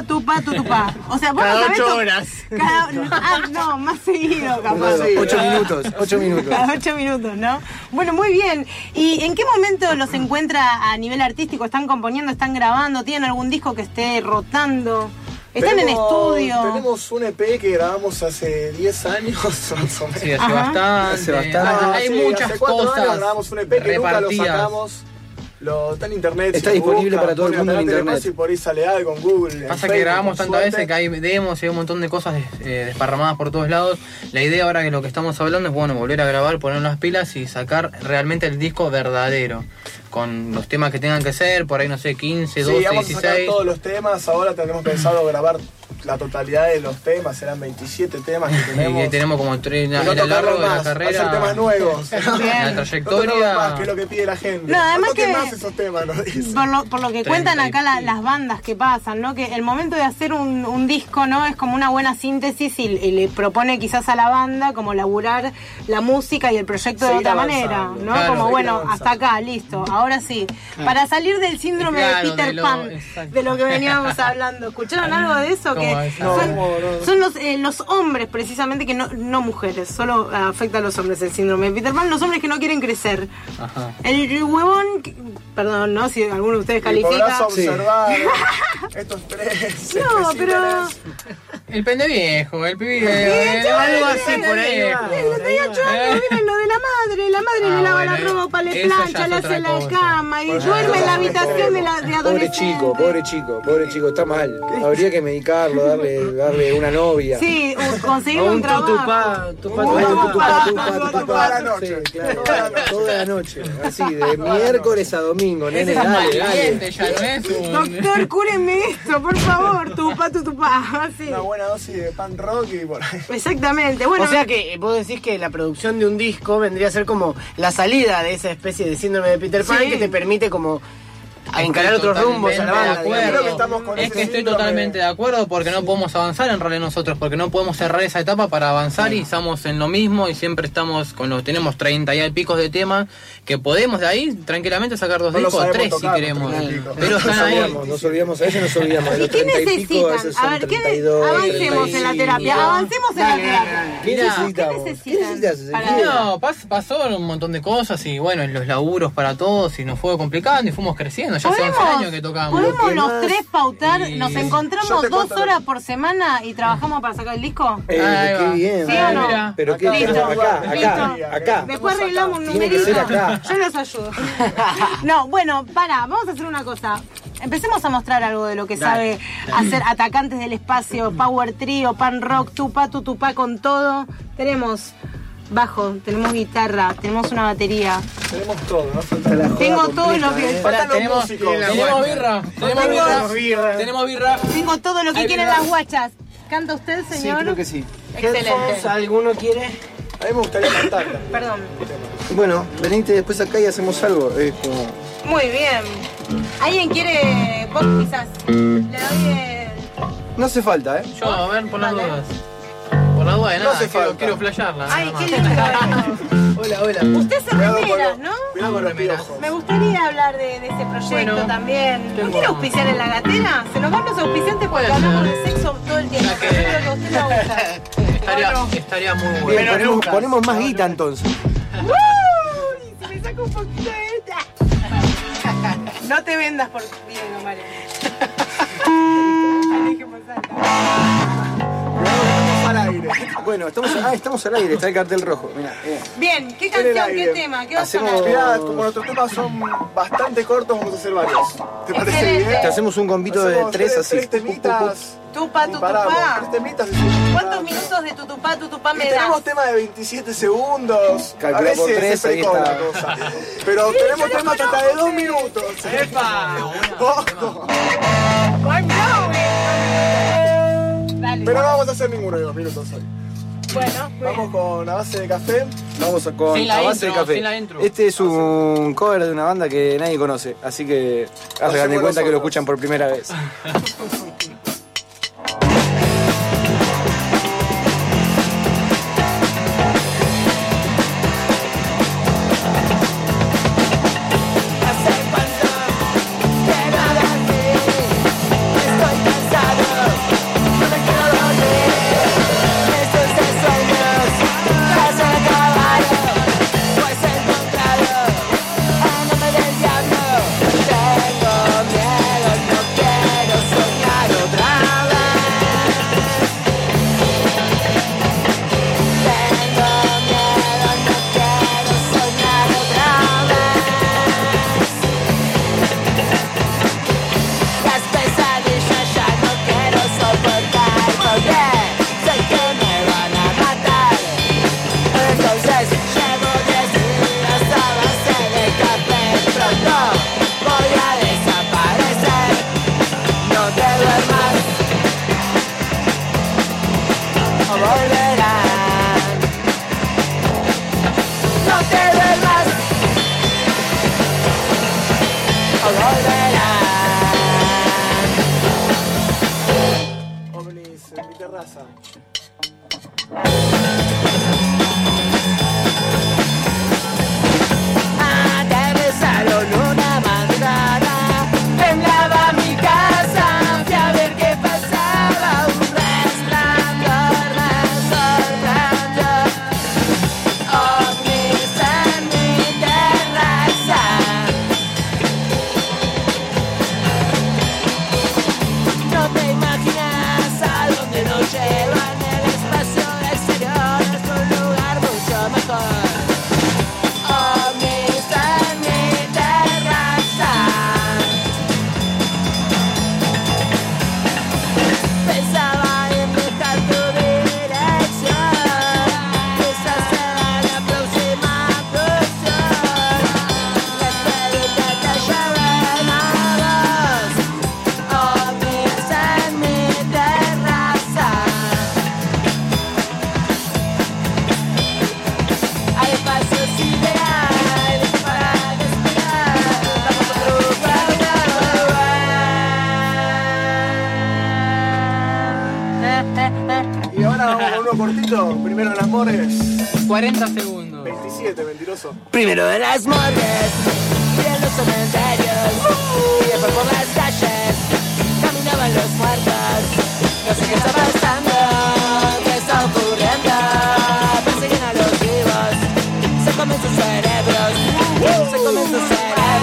O sea, vos cada no sabés 8 horas. No, más seguido, capaz. 8 minutos. Cada 8 minutos, ¿no? Bueno, muy bien. ¿Y en qué momento los encuentra a nivel artístico? ¿Están componiendo, están grabando? ¿Tienen algún disco que esté rotando? ¿Están en estudio? Tenemos un EP que grabamos hace 10 años, más o menos. Sí, hace bastante. Hay muchas hace 4 cosas años grabamos un EP que nunca lo sacamos. Está en internet. Está disponible para todo el mundo en internet. Y por ahí sale algo en Google. Pasa que grabamos tantas veces que hay demos y hay un montón de cosas desparramadas por todos lados. La idea ahora que lo que estamos hablando es volver a grabar, poner las pilas y sacar realmente el disco verdadero. Con los temas que tengan que ser, por ahí no sé, 15, 12, 16. Sí, vamos a sacar todos los temas. Ahora tenemos pensado grabar la totalidad de los temas, serán 27 temas que tenemos. Y tenemos como 3 a lo largo de la carrera. Hacer temas nuevos. La trayectoria. No más, que es lo que pide la gente. No, además que más esos temas, nos dicen. Por lo que cuentan acá las bandas que pasan, ¿no? Que el momento de hacer un disco, ¿no? Es como una buena síntesis y le propone quizás a la banda como laburar la música y el proyecto de otra manera, ¿no? Claro, como bueno, hasta acá, listo, ahora sí. Para salir del síndrome de Peter Pan, de lo que veníamos hablando. ¿Escucharon algo de eso? Que son los hombres precisamente, que no mujeres, solo afecta a los hombres el síndrome de Peter Pan, los hombres que no quieren crecer. Ajá. El huevón, perdón, ¿no? Si alguno de ustedes califica. Podrás observar estos tres. No, pero... El pendeviejo, el pibe, algo así por ahí. Miren lo de la madre le lava la ropa, le plancha, le hace la cama y duerme en la habitación de adolescente. Pobre chico, está mal. Habría que medicarlo, darle una novia. Sí, conseguir un trabajo. Toda la noche. Toda la noche. Así, de miércoles a domingo, nene, dale. Doctor, cúreme esto, por favor. Tupa. Así. Una buena dosis de pan rock y por ahí. Exactamente. Bueno, o sea que vos decís que la producción de un disco vendría a ser como la salida de esa especie de síndrome de Peter Pan, que te permite como a encarar otros rumbos a la banda. Creo que estamos con es que estoy totalmente de acuerdo porque no podemos avanzar en realidad nosotros, porque no podemos cerrar esa etapa para avanzar y estamos en lo mismo y siempre estamos tenemos 30 y picos de temas que podemos de ahí tranquilamente sacar 2 discos, 3 si queremos. Pero están ahí. Nos olvidamos, a veces nos olvidamos de los 30 y pico, a veces son 32. Avancemos en la terapia, avancemos en la terapia. ¿Qué necesitas? No, pasó un montón de cosas y bueno, los laburos para todos y nos fue complicando y fuimos creciendo. Ya hace 11 años que tocamos. ¿Podemos los tres pautar? ¿Nos encontramos 2 horas por semana y trabajamos para sacar el disco? Qué bien. ¿Sí o no? Pero qué acá. Después arreglamos un numerito. Yo los ayudo. No, bueno, vamos a hacer una cosa. Empecemos a mostrar algo de lo que sabe hacer Atacantes del Espacio, Power Trio, Pan Rock, Tupa con todo. Tenemos bajo, tenemos guitarra, tenemos una batería. Tenemos todo, ¿no? Tengo todos los Tenemos birra. Tengo todo lo que quieren las guachas. ¿Canta usted, señor? Sí, creo que sí. Excelente. ¿Alguno quiere? A mí me gustaría cantar. Perdón. Bueno, venite después acá y hacemos algo. Muy bien. ¿Alguien quiere? Vos quizás. Le doy No hace falta, Yo, a ver, por las dudas. Por la duda de nada, quiero flashearla. Ay, qué lindo. Hola. Usted se remera, ¿no? Cuidado con los piojos. Me gustaría hablar de ese proyecto también. ¿No quiere auspiciar en la gatera? Se nos van los auspiciantes porque hablamos de sexo todo el tiempo. Yo creo que a usted le gusta. Estaría muy bueno. Bien, ponemos más guita entonces. ¡Uy! Se me saca un poquito de esta. No te vendas por bien, María. Dejemos al aire. Bueno, estamos al aire, está el cartel rojo. Mirá. Bien, ¿qué canción, qué tema? ¿Qué vas a hacer? Mirá, como nuestros temas son bastante cortos, vamos a hacer varios. ¿Te parece bien? Te hacemos un combito de 3 así. 3 temitas. Tupa. 3 temitas. ¿Cuántos minutos de tutupá me das? Tenemos tema de 27 segundos. Calcula por 3, ahí está. La cosa. Pero tenemos temas que hasta de 2 minutos. ¡Epa! Dale. Pero no vamos a hacer ninguno de 2 minutos hoy. Bueno, vamos con A Base de Café. Vamos con A Base de Café. Este es un cover de una banda que nadie conoce, así que hagan de cuenta que lo escuchan por primera vez. Primero de las morgues. 40 segundos. 27, mentiroso. Primero de las morgues. Y en los cementerios. Y después por las calles. Caminaban los muertos. No sé qué está pasando. ¿Qué está ocurriendo? Persiguen a los vivos. Se comen sus cerebros. Se comen sus cerebros.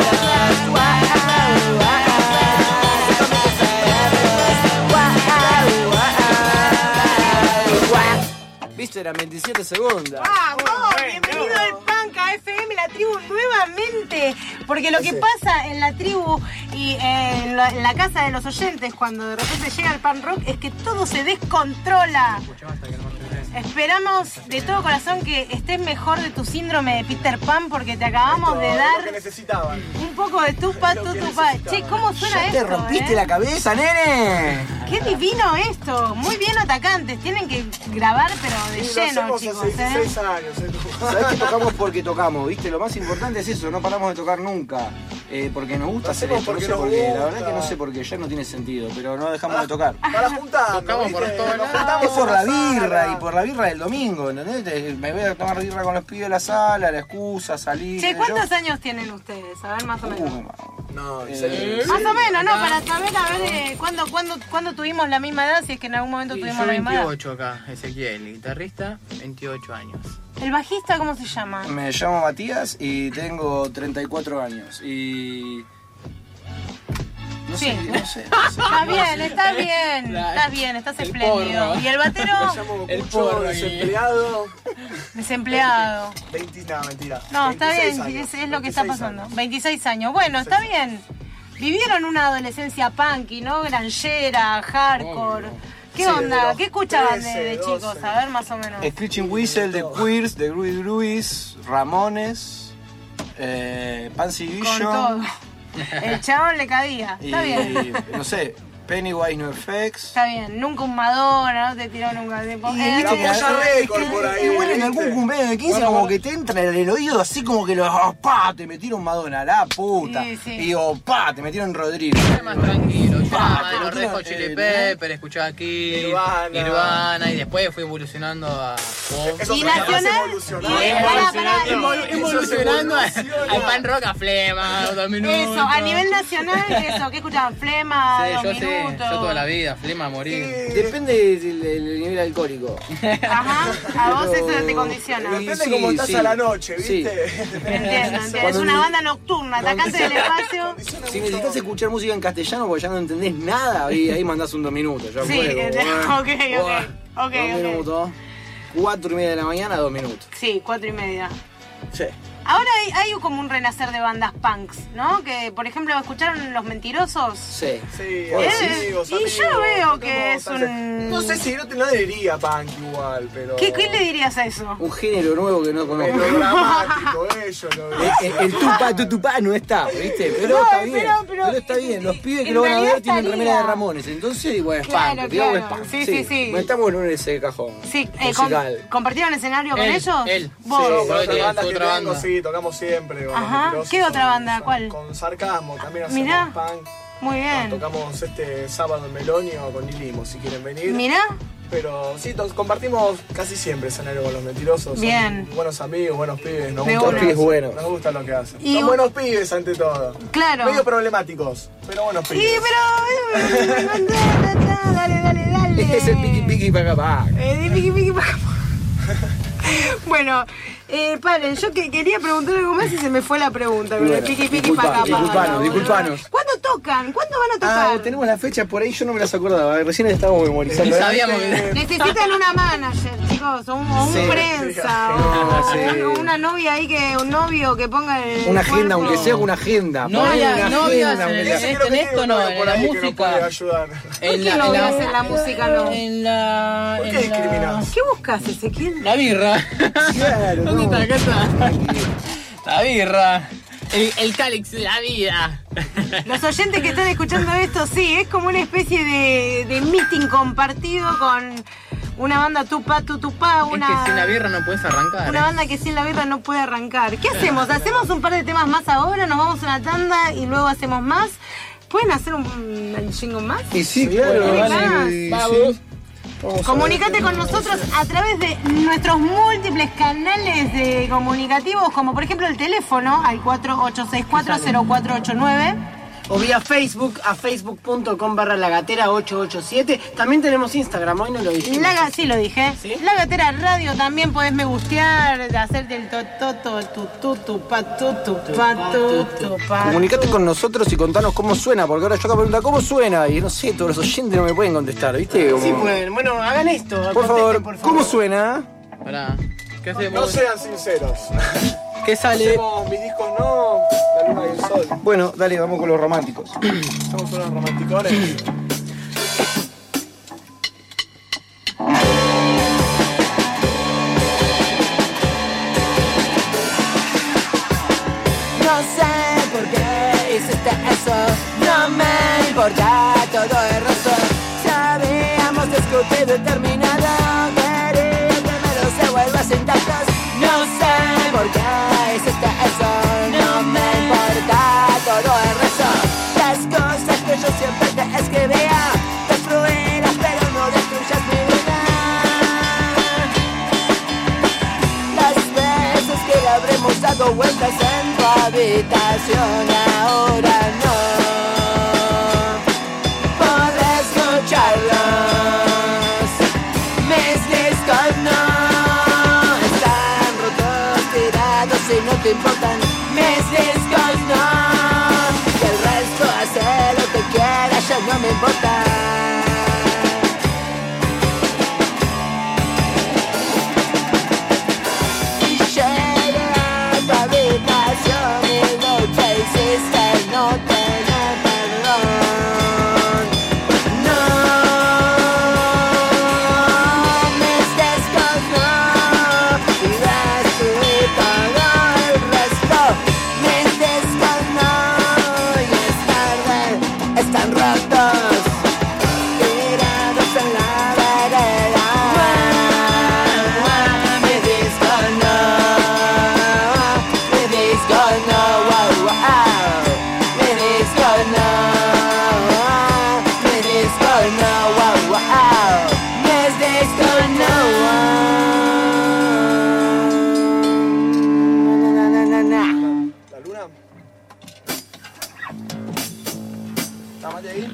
Viste, eran 27 segundos. ¡Vamos! Bienvenido al Punk a FM, la tribu nuevamente. Porque lo que pasa en la tribu y en la casa de los oyentes cuando de repente llega el punk rock es que todo se descontrola. Esperamos de todo corazón que estés mejor de tu síndrome de Peter Pan porque te acabamos de dar lo que necesitaban. Un poco de tupa. Che, ¿cómo suena esto? ¿Te rompiste la cabeza, nene? Qué divino esto. Muy bien atacantes. Tienen que grabar pero de lleno, chicos. 16 años. ¿Sabés que tocamos porque tocamos? ¿Viste? Lo más importante es eso, no paramos de tocar nunca. Porque nos gusta hacer esto, no sé por qué. La verdad es que no sé por qué, ya no tiene sentido, pero no dejamos de tocar. Para juntarnos. Tocamos por todos lados. Es por la birra y por la birra del domingo, ¿entendés? Me voy a tomar birra con los pibes de la sala, la excusa, salir. Che, ¿cuántos años tienen ustedes? A ver, más o menos. No, más o menos, ¿no? Para saber, a ver, ¿cuándo tuvimos la misma edad, si es que en algún momento tuvimos la misma edad. 28 acá, Ezequiel, guitarrista, 28 años. ¿El bajista cómo se llama? Me llamo Matías y tengo 34 años y... Sí. Está bien, estás bien, estás espléndido. Porro. ¿Y el batero? El porro. Desempleado. Desempleado. 20, no, mentira. No, está bien, años. es lo que está pasando. 26 años. Bueno, está bien. Vivieron una adolescencia punky, ¿no? Granjera, hardcore. ¿Qué Sí, onda? de ¿Qué escuchaban 13, de chicos? 12. A ver, más o menos. Screeching Whistle, The Queers, The Groovy Groovies, Ramones, Pansy Con todo. Vision. El chabón le cabía. Y, Está bien. no sé, Pennywise No Effects. Está bien. Nunca un Madonna, no te tiró nunca. Tipo, La Polla Record por ahí. Igual en algún cumpleaños de 15 como que te entra en el oído así como que te metieron Madonna, la puta. Sí, sí. Y digo, te metieron Rodrigo. Más tranquilo. Yo era más de te los Red Hot metieron, Chili Pepper, escuchaba aquí Nirvana y después fui evolucionando a pop. Y nacional. Evolucionando al pan rock a Flema, 2 minutos. Eso, a nivel nacional, eso, ¿qué escuchaban? Flema, Sí, 2 yo minutos. yo toda la vida, Flema a morir. Depende del nivel alcohólico. Ajá, a vos eso te condiciona. Depende cómo estás a la noche, ¿viste? Entiendo. Es una banda nocturna, atacante del espacio. Si necesitas escuchar música en castellano porque ya no entendés nada, ahí mandás un 2 minutos. Ya Sí, ok. 2 minutos. 4:30 de la mañana, 2 minutos. Sí, 4:30. Sí. Ahora hay como un renacer de bandas punks, ¿no? Que, por ejemplo, ¿escucharon Los Mentirosos? Sí. Sí, amigos. Y yo veo que es un... No sé si no le diría punk igual, pero... ¿Qué le dirías a eso? Un género nuevo que no conozco. Pero dramático, ellos El tupá no está, ¿viste? Pero está bien. Pero está bien. Los pibes que lo van a ver tienen remera de Ramones. Entonces, bueno, es punk. Digamos, es punk. Sí. Bueno, estamos en ese cajón. Sí, musical. ¿compartieron escenario con ellos? Él. ¿Vos? Sí, otra banda. Sí, tocamos siempre. Ajá. ¿Qué otra banda? ¿Cuál? Con Sarcasmo, también hacemos Mirá. punk. Muy bien. Tocamos este sábado en Melonio con Nilimo, si quieren venir. Mirá. Pero sí, compartimos casi siempre escenario con Los Mentirosos. Bien. Son buenos amigos, buenos pibes. Nos gusta lo que hacen. Y son buenos pibes ante todo. Claro. Medio problemáticos, pero buenos pibes. Sí, pero... Dale. Es el piqui para acá. Piqui para acá. Bueno, paren, yo quería preguntar algo más y se me fue la pregunta. Bueno, piqui para acá. Disculpanos. ¿Cuándo tocan? ¿Cuándo van a tocar? Tenemos la fecha por ahí, yo no me las acordaba. Recién estábamos memorizando. Sabíamos que... Necesitan una manager, chicos, o un prensa, o una novia ahí, un novio que ponga el una agenda, aunque sea una agenda. Novias en esto no, en la música. ¿Qué novias en la música no? ¿Por qué discriminás? ¿Qué buscas, Ezequiel? La birra. Claro, ¿Dónde está? Acá está. La birra. El cáliz de la vida. Los oyentes que están escuchando esto, sí, es como una especie de meeting compartido con una banda tupá. Es que sin la birra no puedes arrancar. Una banda que sin la birra no puede arrancar. ¿Qué hacemos? ¿Hacemos un par de temas más ahora? ¿Nos vamos a una tanda y luego hacemos más? ¿Pueden hacer un jingle más? Y sí, claro. Vamos. Comunicate con nosotros a través de nuestros múltiples canales de comunicativos, como por ejemplo el teléfono al 48640489. O vía Facebook a facebook.com/lagatera887. También tenemos Instagram, hoy no lo dije. Sí lo dije. ¿Sí? La Gatera Radio también podés me gustear, hacerte el Comunicate con nosotros y contanos cómo suena, porque ahora yo acá pregunto ¿cómo suena? Y no sé, todos los oyentes no me pueden contestar, ¿viste? Sí pueden. Bueno, hagan esto. Por favor, ¿cómo suena? Pará. ¿Qué hacemos? No sean sinceros. ¿Qué sale? Hacemos mis discos no, La Luna y el Sol. Bueno, dale, vamos con los románticos. Somos unos romanticones. No sé por qué hiciste eso, no me importa, todo es razón. Sabíamos discutir determinado, quería que me lo se vuelva sin tactos. No sé por qué hiciste eso, no me importa, todo es razón. Las cosas que yo siempre te escribía, destruirlas pero no destruyas mi vida. Las veces que le habremos dado vueltas en tu habitación, ahora no podré escucharlos. Mis discos no están rotos, tirados y no te importan. Mis discos no, y el resto hacelo te quiera, ya no me importa. Y llegué a tu habitación y lo que hiciste no tiene perdón. No me estés no y destruí todo el resto. Me estés no y es tarde, están rotos, tirados en la vereda. Mi disco no, mi disco no, wow, wow. Mi disco no, mi disco no, wow, wow. Mi disco no, ¿La luna? ¿Está Mati ahí?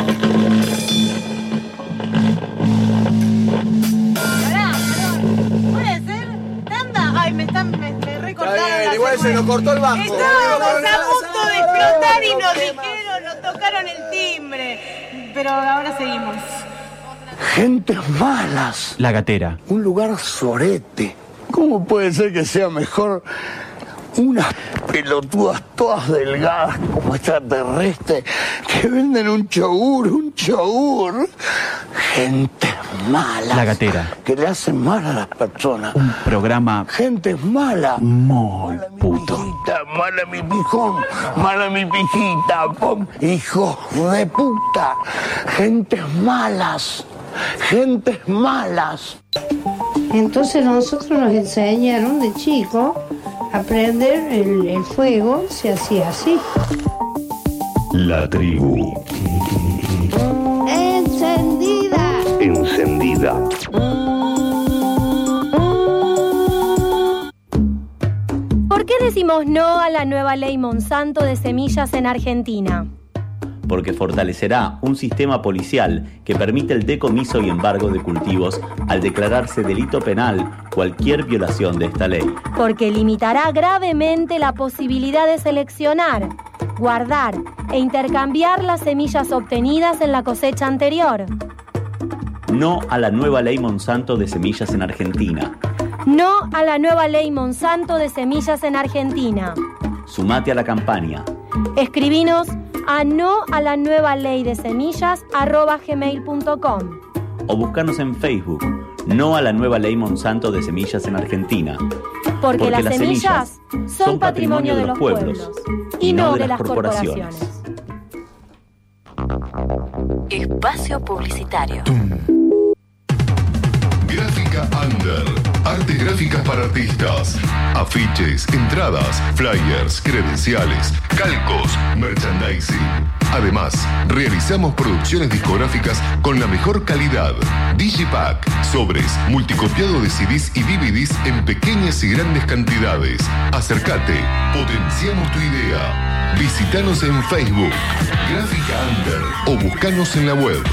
Pará, ¿puede ser? ¿Tanda? Ay, me recortaron. Está bien, las igual se nos cortó el bajo. Estábamos a punto de explotar y nos dijeron, nos tocaron el timbre. Pero ahora seguimos. Gentes malas. La Gatera. Un lugar sorete. ¿Cómo puede ser que sea mejor unas pelotudas todas delgadas como extraterrestres que venden un yogur? Gente mala. La Gatera. Que le hacen mal a las personas. Un programa. Gente mala. Muy puto. Mala mi pijón, mala mi pijita, pom, hijos de puta. Gentes malas. Gentes malas. Entonces nosotros nos enseñaron de chico a prender el fuego, se hacía así. La tribu. Encendida. Encendida. ¿Por qué decimos no a la nueva ley Monsanto de semillas en Argentina? Porque fortalecerá un sistema policial que permite el decomiso y embargo de cultivos al declararse delito penal cualquier violación de esta ley. Porque limitará gravemente la posibilidad de seleccionar, guardar e intercambiar las semillas obtenidas en la cosecha anterior. No a la nueva ley Monsanto de semillas en Argentina. No a la nueva ley Monsanto de semillas en Argentina. Sumate a la campaña. Escribinos a no a la nueva ley de semillas @gmail.com o buscanos en Facebook. No a la nueva ley Monsanto de semillas en Argentina. Porque las semillas son patrimonio de los pueblos y no de las corporaciones. Espacio publicitario. Gráfica Under. Artes gráficas para artistas. Afiches, entradas, flyers, credenciales, calcos, merchandising. Además, realizamos producciones discográficas con la mejor calidad. Digipack, sobres, multicopiado de CDs y DVDs en pequeñas y grandes cantidades. Acércate, potenciamos tu idea. Visítanos en Facebook, Gráfica Under, o buscanos en la web.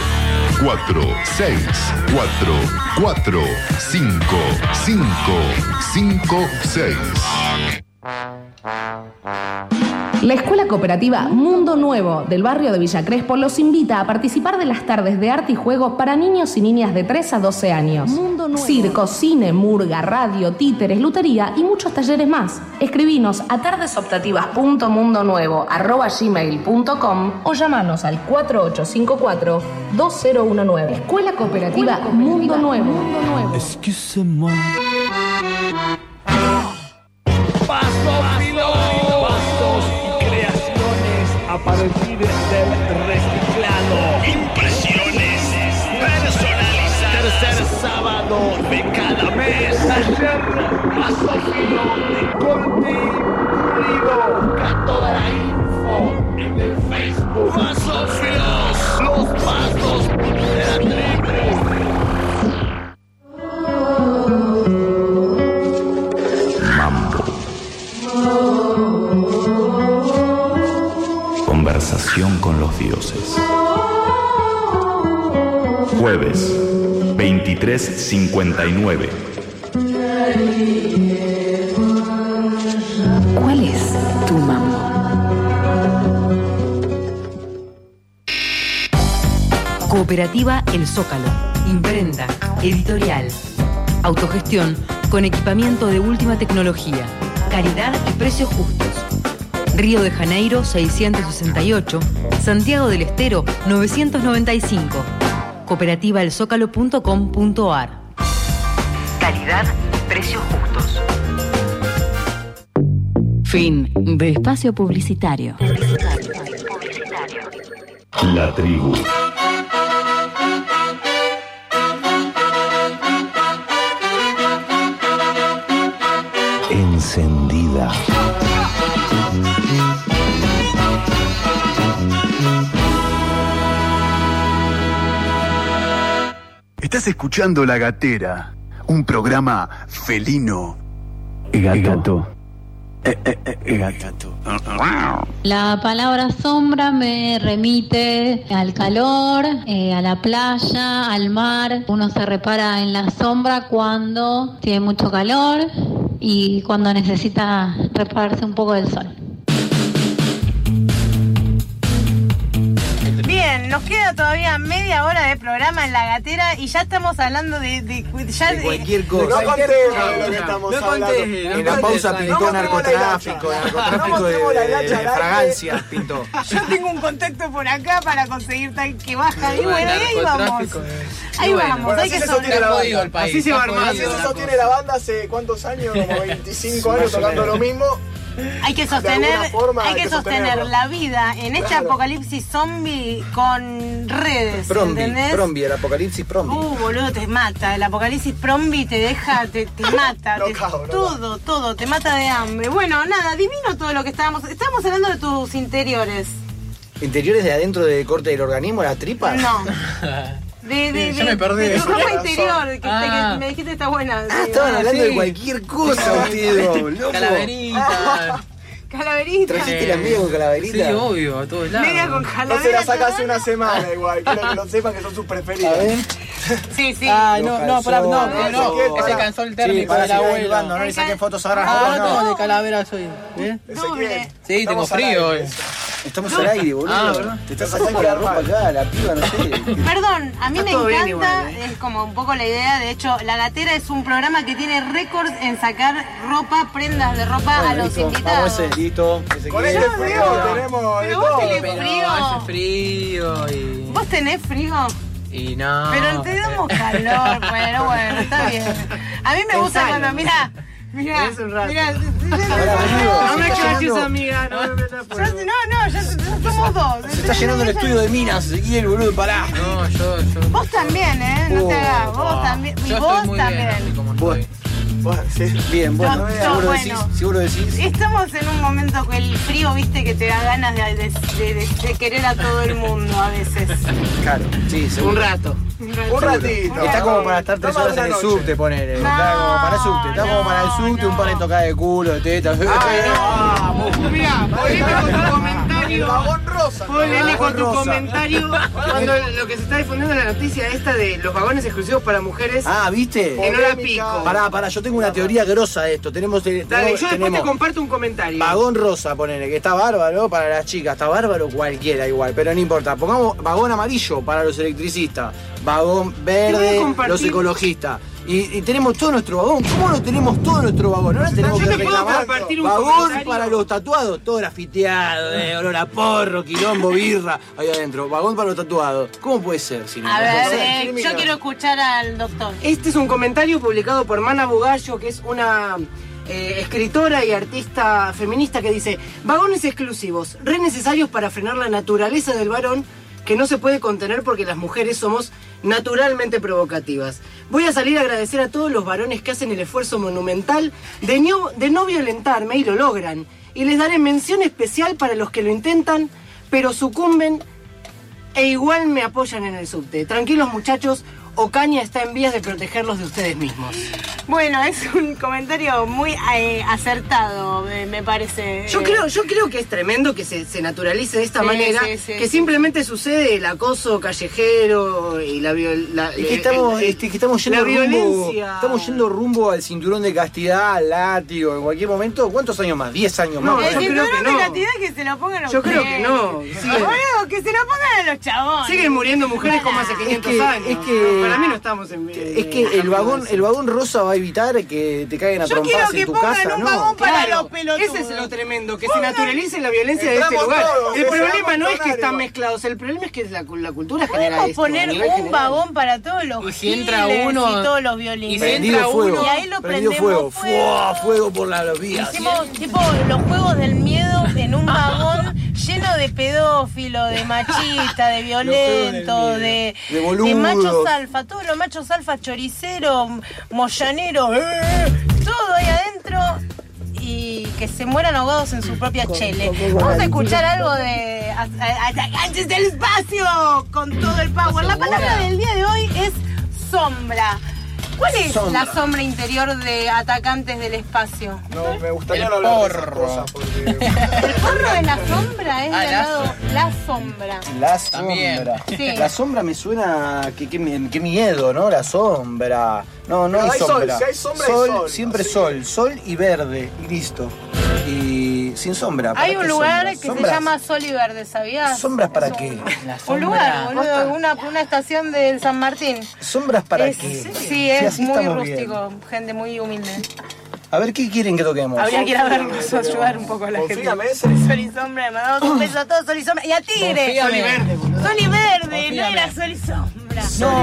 464455556. La Escuela Cooperativa Mundo Nuevo del barrio de Villa Crespo los invita a participar de las tardes de arte y juego para niños y niñas de 3 a 12 años. Circo, cine, murga, radio, títeres, lutería y muchos talleres más. Escribinos a tardesoptativas.mundonuevo@gmail.com o llamanos al 4854-2019. Escuela Cooperativa Mundo Nuevo. Excusez-moi. Pasos y creaciones a partir del reciclado. Impresiones personalizadas. Tercer sábado de cada mes. Taller paso fino de corte pulido. Busca toda la info en el Facebook. Paso finos, los pasos de la tribu. Conversación con los dioses. Jueves, 23:59. ¿Cuál es tu mambo? Cooperativa El Zócalo. Imprenta, editorial, autogestión con equipamiento de última tecnología, calidad y precios justos. Río de Janeiro 668, Santiago del Estero 995. Cooperativaelzócalo.com.ar. Calidad y precios justos. Fin de espacio publicitario. La tribu. Encendida. Estás escuchando La Gatera, un programa felino. Gato. Gato. La palabra sombra me remite al calor, a la playa, al mar. Uno se repara en la sombra cuando tiene mucho calor y cuando necesita repararse un poco del sol. Bien, nos queda todavía media hora de programa en La Gatera y ya estamos hablando de cualquier cosa. No conté lo que estamos hablando. En la pausa pintó narcotráfico de fragancias pintó. Yo tengo un contacto por acá para conseguir tal que baja. Y bueno, ahí vamos. Ahí vamos, hay que sostener. Así se va armando. Así se sostiene la banda hace ¿cuántos años? Como 25 años tocando lo mismo. Hay que sostener, la vida en este apocalipsis zombie con redes, ¿entendés? Prombi, el apocalipsis prombi. Boludo, te mata. El apocalipsis prombi te deja, te mata. Todo, te mata de hambre. Bueno, nada, divino todo lo que estábamos hablando de tus interiores. ¿Interiores de adentro de corte del organismo, la tripa? No. Ya me perdí. De tu ropa interior, que me dijiste está buena. Estaban hablando de cualquier cosa ustedes, loco. Calaverita. Calaverita. ¿Trajiste la media con calaverita? Sí, obvio, a todos lados. Media con calaverita. No se la saca hace una semana igual. Quiero que lo sepan que son sus preferidas. A ver. Sí. No, se cansó el térmico del abuelo. No le saquen fotos ahora. No, de calavera soy. Sí, tengo frío. Estamos al aire, boludo. ¿Verdad? Te estás sacando la ropa acá, la piba, no sé. Perdón, a mí me encanta, es como un poco la idea. De hecho, La Gatera es un programa que tiene récords en sacar prendas de ropa a los invitados. Vamos listo. Con este frío tenemos de todo. ¿Vos tenés frío? Hace frío y... ¿Vos tenés frío? Y no. Pero te damos calor, bueno, está bien. A mí me gusta cuando, mirá, No me caches, amiga, no me metas por favor. Ya somos dos. Se está llenando el estudio de minas, Ezequiel, boludo, pará. No, yo. Vos también, no te hagas. Vos también. Y vos también. Sí, bien, bueno, seguro decís. Estamos en un momento con el frío, viste, que te da ganas de querer a todo el mundo a veces. Claro, sí, seguro. Un ratito. Está como para estar 3 horas en el subte, ponele. Está como para el subte, un par de tocadas de culo, de teta. Mirá, polémico tu comentario. Vagón rosa. Polémico tu comentario cuando lo que se está difundiendo en la noticia esta de los vagones exclusivos para mujeres. ¿Viste? En hora pico. Pará, yo tengo una teoría grosa de esto. Dale, yo después te comparto un comentario. Vagón rosa, ponele, que está bárbaro para las chicas, está bárbaro cualquiera igual, pero no importa. Pongamos vagón amarillo para los electricistas, vagón verde, los ecologistas. Y tenemos todo nuestro vagón. ¿Cómo no tenemos todo nuestro vagón? Ahora tenemos que reclamar vagón para los tatuados, todo grafiteado, olor a porro, quilombo, birra, ahí adentro. Vagón para los tatuados. ¿Cómo puede ser? Si no, a ver, yo quiero escuchar al doctor. Este es un comentario publicado por Mana Bugallo, que es una escritora y artista feminista, que dice: vagones exclusivos, re necesarios para frenar la naturaleza del varón, que no se puede contener porque las mujeres somos naturalmente provocativas. Voy a salir a agradecer a todos los varones que hacen el esfuerzo monumental de no violentarme y lo logran. Y les daré mención especial para los que lo intentan, pero sucumben e igual me apoyan en el subte. Tranquilos, muchachos, Ocaña está en vías de protegerlos de ustedes mismos. Bueno, es un comentario muy acertado, me parece. Yo creo que es tremendo que se naturalice de esta manera, que simplemente sucede el acoso callejero y la violencia. Estamos yendo rumbo al cinturón de castidad, al látigo, en cualquier momento. ¿Cuántos años más? 10 años más. El cinturón de castidad que se lo pongan los creo que no. Bueno, que se lo pongan a los chabones. Siguen muriendo mujeres como hace 500 años. Es que, para mí no estamos en... Es que el vagón rosa va a evitar que te caigan a trompadas en tu casa. Yo quiero que pongan un vagón para los pelotudos. Ese es lo tremendo, que se naturalice la violencia de este lugar. El problema no es que están mezclados, el problema es que la cultura genera esto. Podemos poner un vagón para todos los giles y todos los violines. Y si entra uno, y ahí lo prendemos fuego por las vías. Hicimos tipo los juegos del miedo en un vagón lleno de pedófilos, de machistas, de violentos, de machos alfa, todos los machos alfa, choriceros, moyaneros, todo ahí adentro, y que se mueran ahogados en su propia chele. Vamos a escuchar algo de Atacantes del Espacio con todo el power. La palabra del día de hoy es sombra. ¿Cuál es la sombra interior de Atacantes del Espacio? No, me gustaría el hablar porro. de esas cosas porque... El porro de la sombra es llamado la sombra. La sombra. Sí. La sombra me suena... Qué miedo, ¿no? La sombra. No hay sombra. Si hay sombra, hay sol. Siempre así. Sol y verde. Y listo. Y sin sombra. Hay un lugar que se llama Sol y Verde, ¿sabías? ¿Sombras para qué? Un lugar, boludo, una estación del San Martín. ¿Sombras para qué? Sí, es muy rústico, gente muy humilde. A ver, ¿qué quieren que toquemos? Habría que ir a vernos, ayudar un poco a la gente. Sol y Sombra, le mandamos un beso a todos, Sol y Sombra. Y a Tigre. Sol y Verde, boludo. Sol y Verde, no era Sol y Sombra.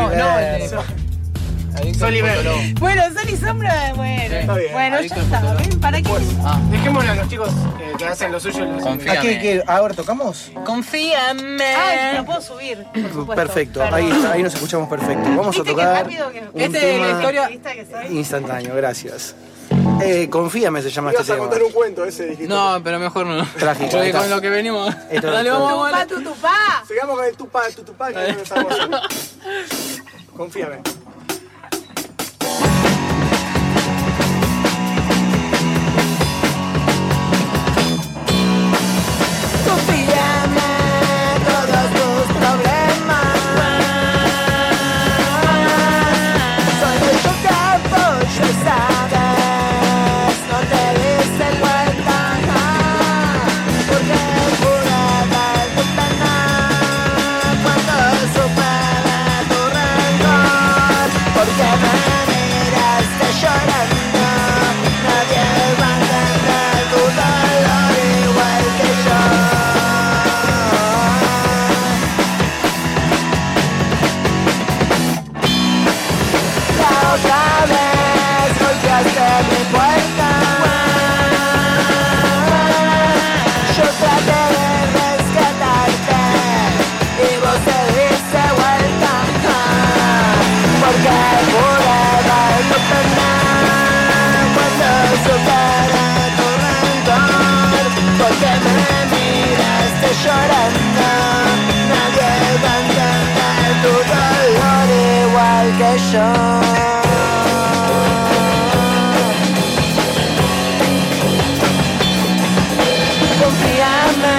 Sol y Verde. Bueno, Sol y Sombra, bueno. Bien. Bueno, ya está, ¿ven? ¿Para qué? Dejémoslo a los chicos que hacen lo suyo. ¿A ahora tocamos? Confíame. Lo puedo subir, por supuesto. Perfecto, ahí nos escuchamos perfecto. Vamos a tocar un tema historia instantáneo, gracias. Confíame se llama Ibas este a tema. contar un cuento ese, dijiste. No, pero mejor no. Trágico. Porque con lo que venimos. Dale, vamos. Tupá. Sigamos con el tupá, que no estamos haciendo. Confíame. Confíame todos tus problemas. Soy de tu campo, yo sabes. No te des el vuelta, porque pude dar tu pena cuando supe de tu rencor. Porque me miraste llorando, nadie va a entender tu dolor igual que yo. Otra vez golpeaste mi puerta. Yo traté de rescatarte y vos te diste vuelta. Porque pude ver tu pena cuando superé tu rencor. Porque me miraste llorando, nadie va a entender tu dolor igual que yo. Confíame,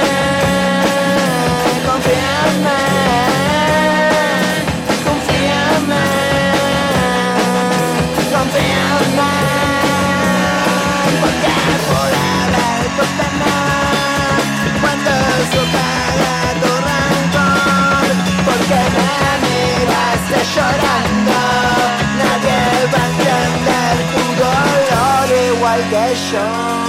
confíame, confíame, confíame, porque pude ver tu pena cuando superé tu rencor, porque me miraste llorando, nadie va a entender tu dolor igual que yo.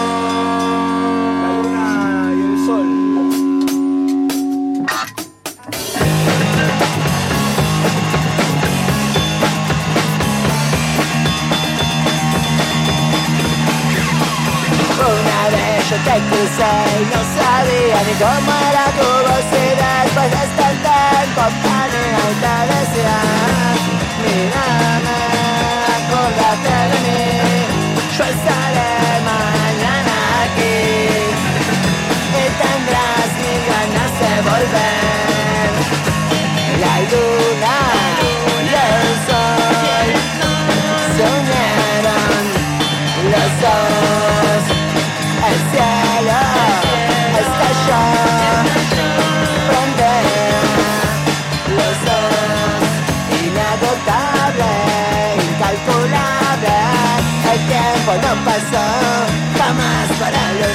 Una vez yo te crucé y no sabía ni cómo era tu voz y después de estar en compañía y te decía, mírame, acordate de mí, yo estaré mañana aquí y tendrás mil ganas de volver. La luna y el sol soñé no pasó jamás para los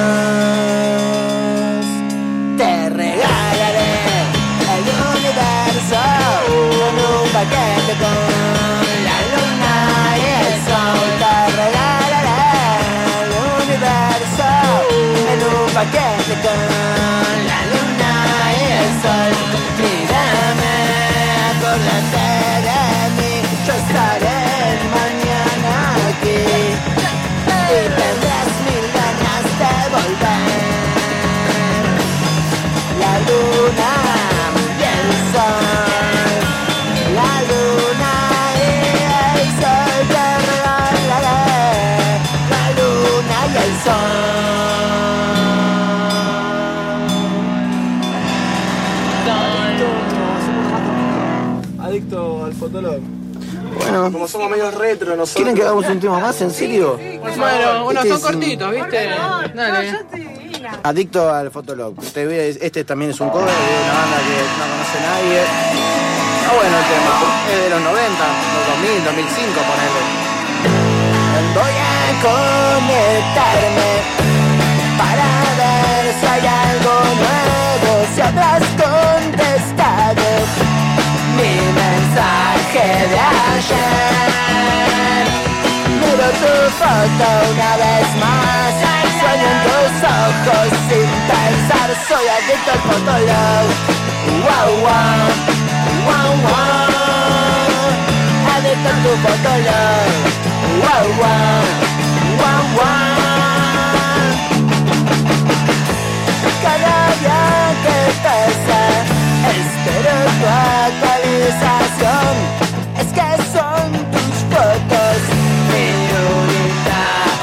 dos. Te regalaré el universo en un paquete con la luna y el sol. Te regalaré el universo en un paquete con la luna y el sol. Mírame, acordate de mí, yo estaré mañana aquí y tendrás mil ganas de volver. La luna y el sol, la luna y el sol, te regalaré la luna y el sol. Adicto al Fotolog. Bueno, como somos medios retro nosotros. ¿Quieren que hagamos un tema más? ¿En serio? Bueno, unos son cortitos, ¿viste? Dale. Adicto al Fotolog. Este también es un cover de una banda que no conoce nadie. Ah, bueno, el tema es de los 90, los 2000, 2005, ponele. Voy a conectarme para ver si hay algo nuevo, si habrás contestado mi mensaje de ayer. Miro tu foto una vez más, sueño en tus ojos sin pensar, soy adicto al Fotolog. Wow, wow, wow, wow, adicto a tu Fotolog. Wow, wow, wow, wow. Cada día que pasa, espero tu actualización. Es que son tus fotos mi única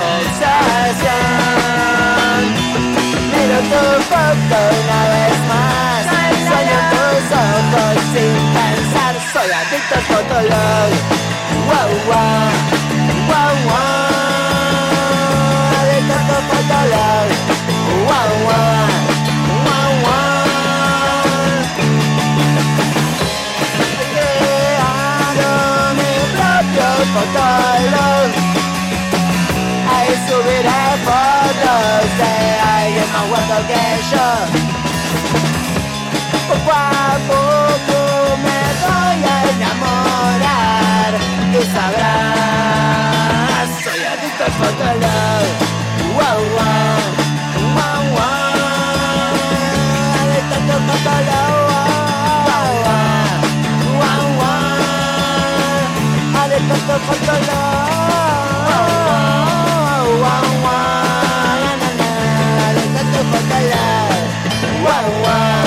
obsesión. Miro tu foto una vez más, sueño en tus ojos sin pensar, soy adicto al Fotolog. Wow, wow, wow, wow, adicto a tu Fotolog. Wow, wow, wow, wow. He creado mi propio Fotolog. Ahí subiré fotos de alguien más guapo que yo. Poco a poco me voy a enamorar y sabrás, soy adicto al Fotolog. Wow, wow, wow, wow, adicto a tu Fotolog. Wow, wow, wow, adicto a tu Fotolog. Wow, wow, wow, adicto a tu Fotolog. Wow, wow.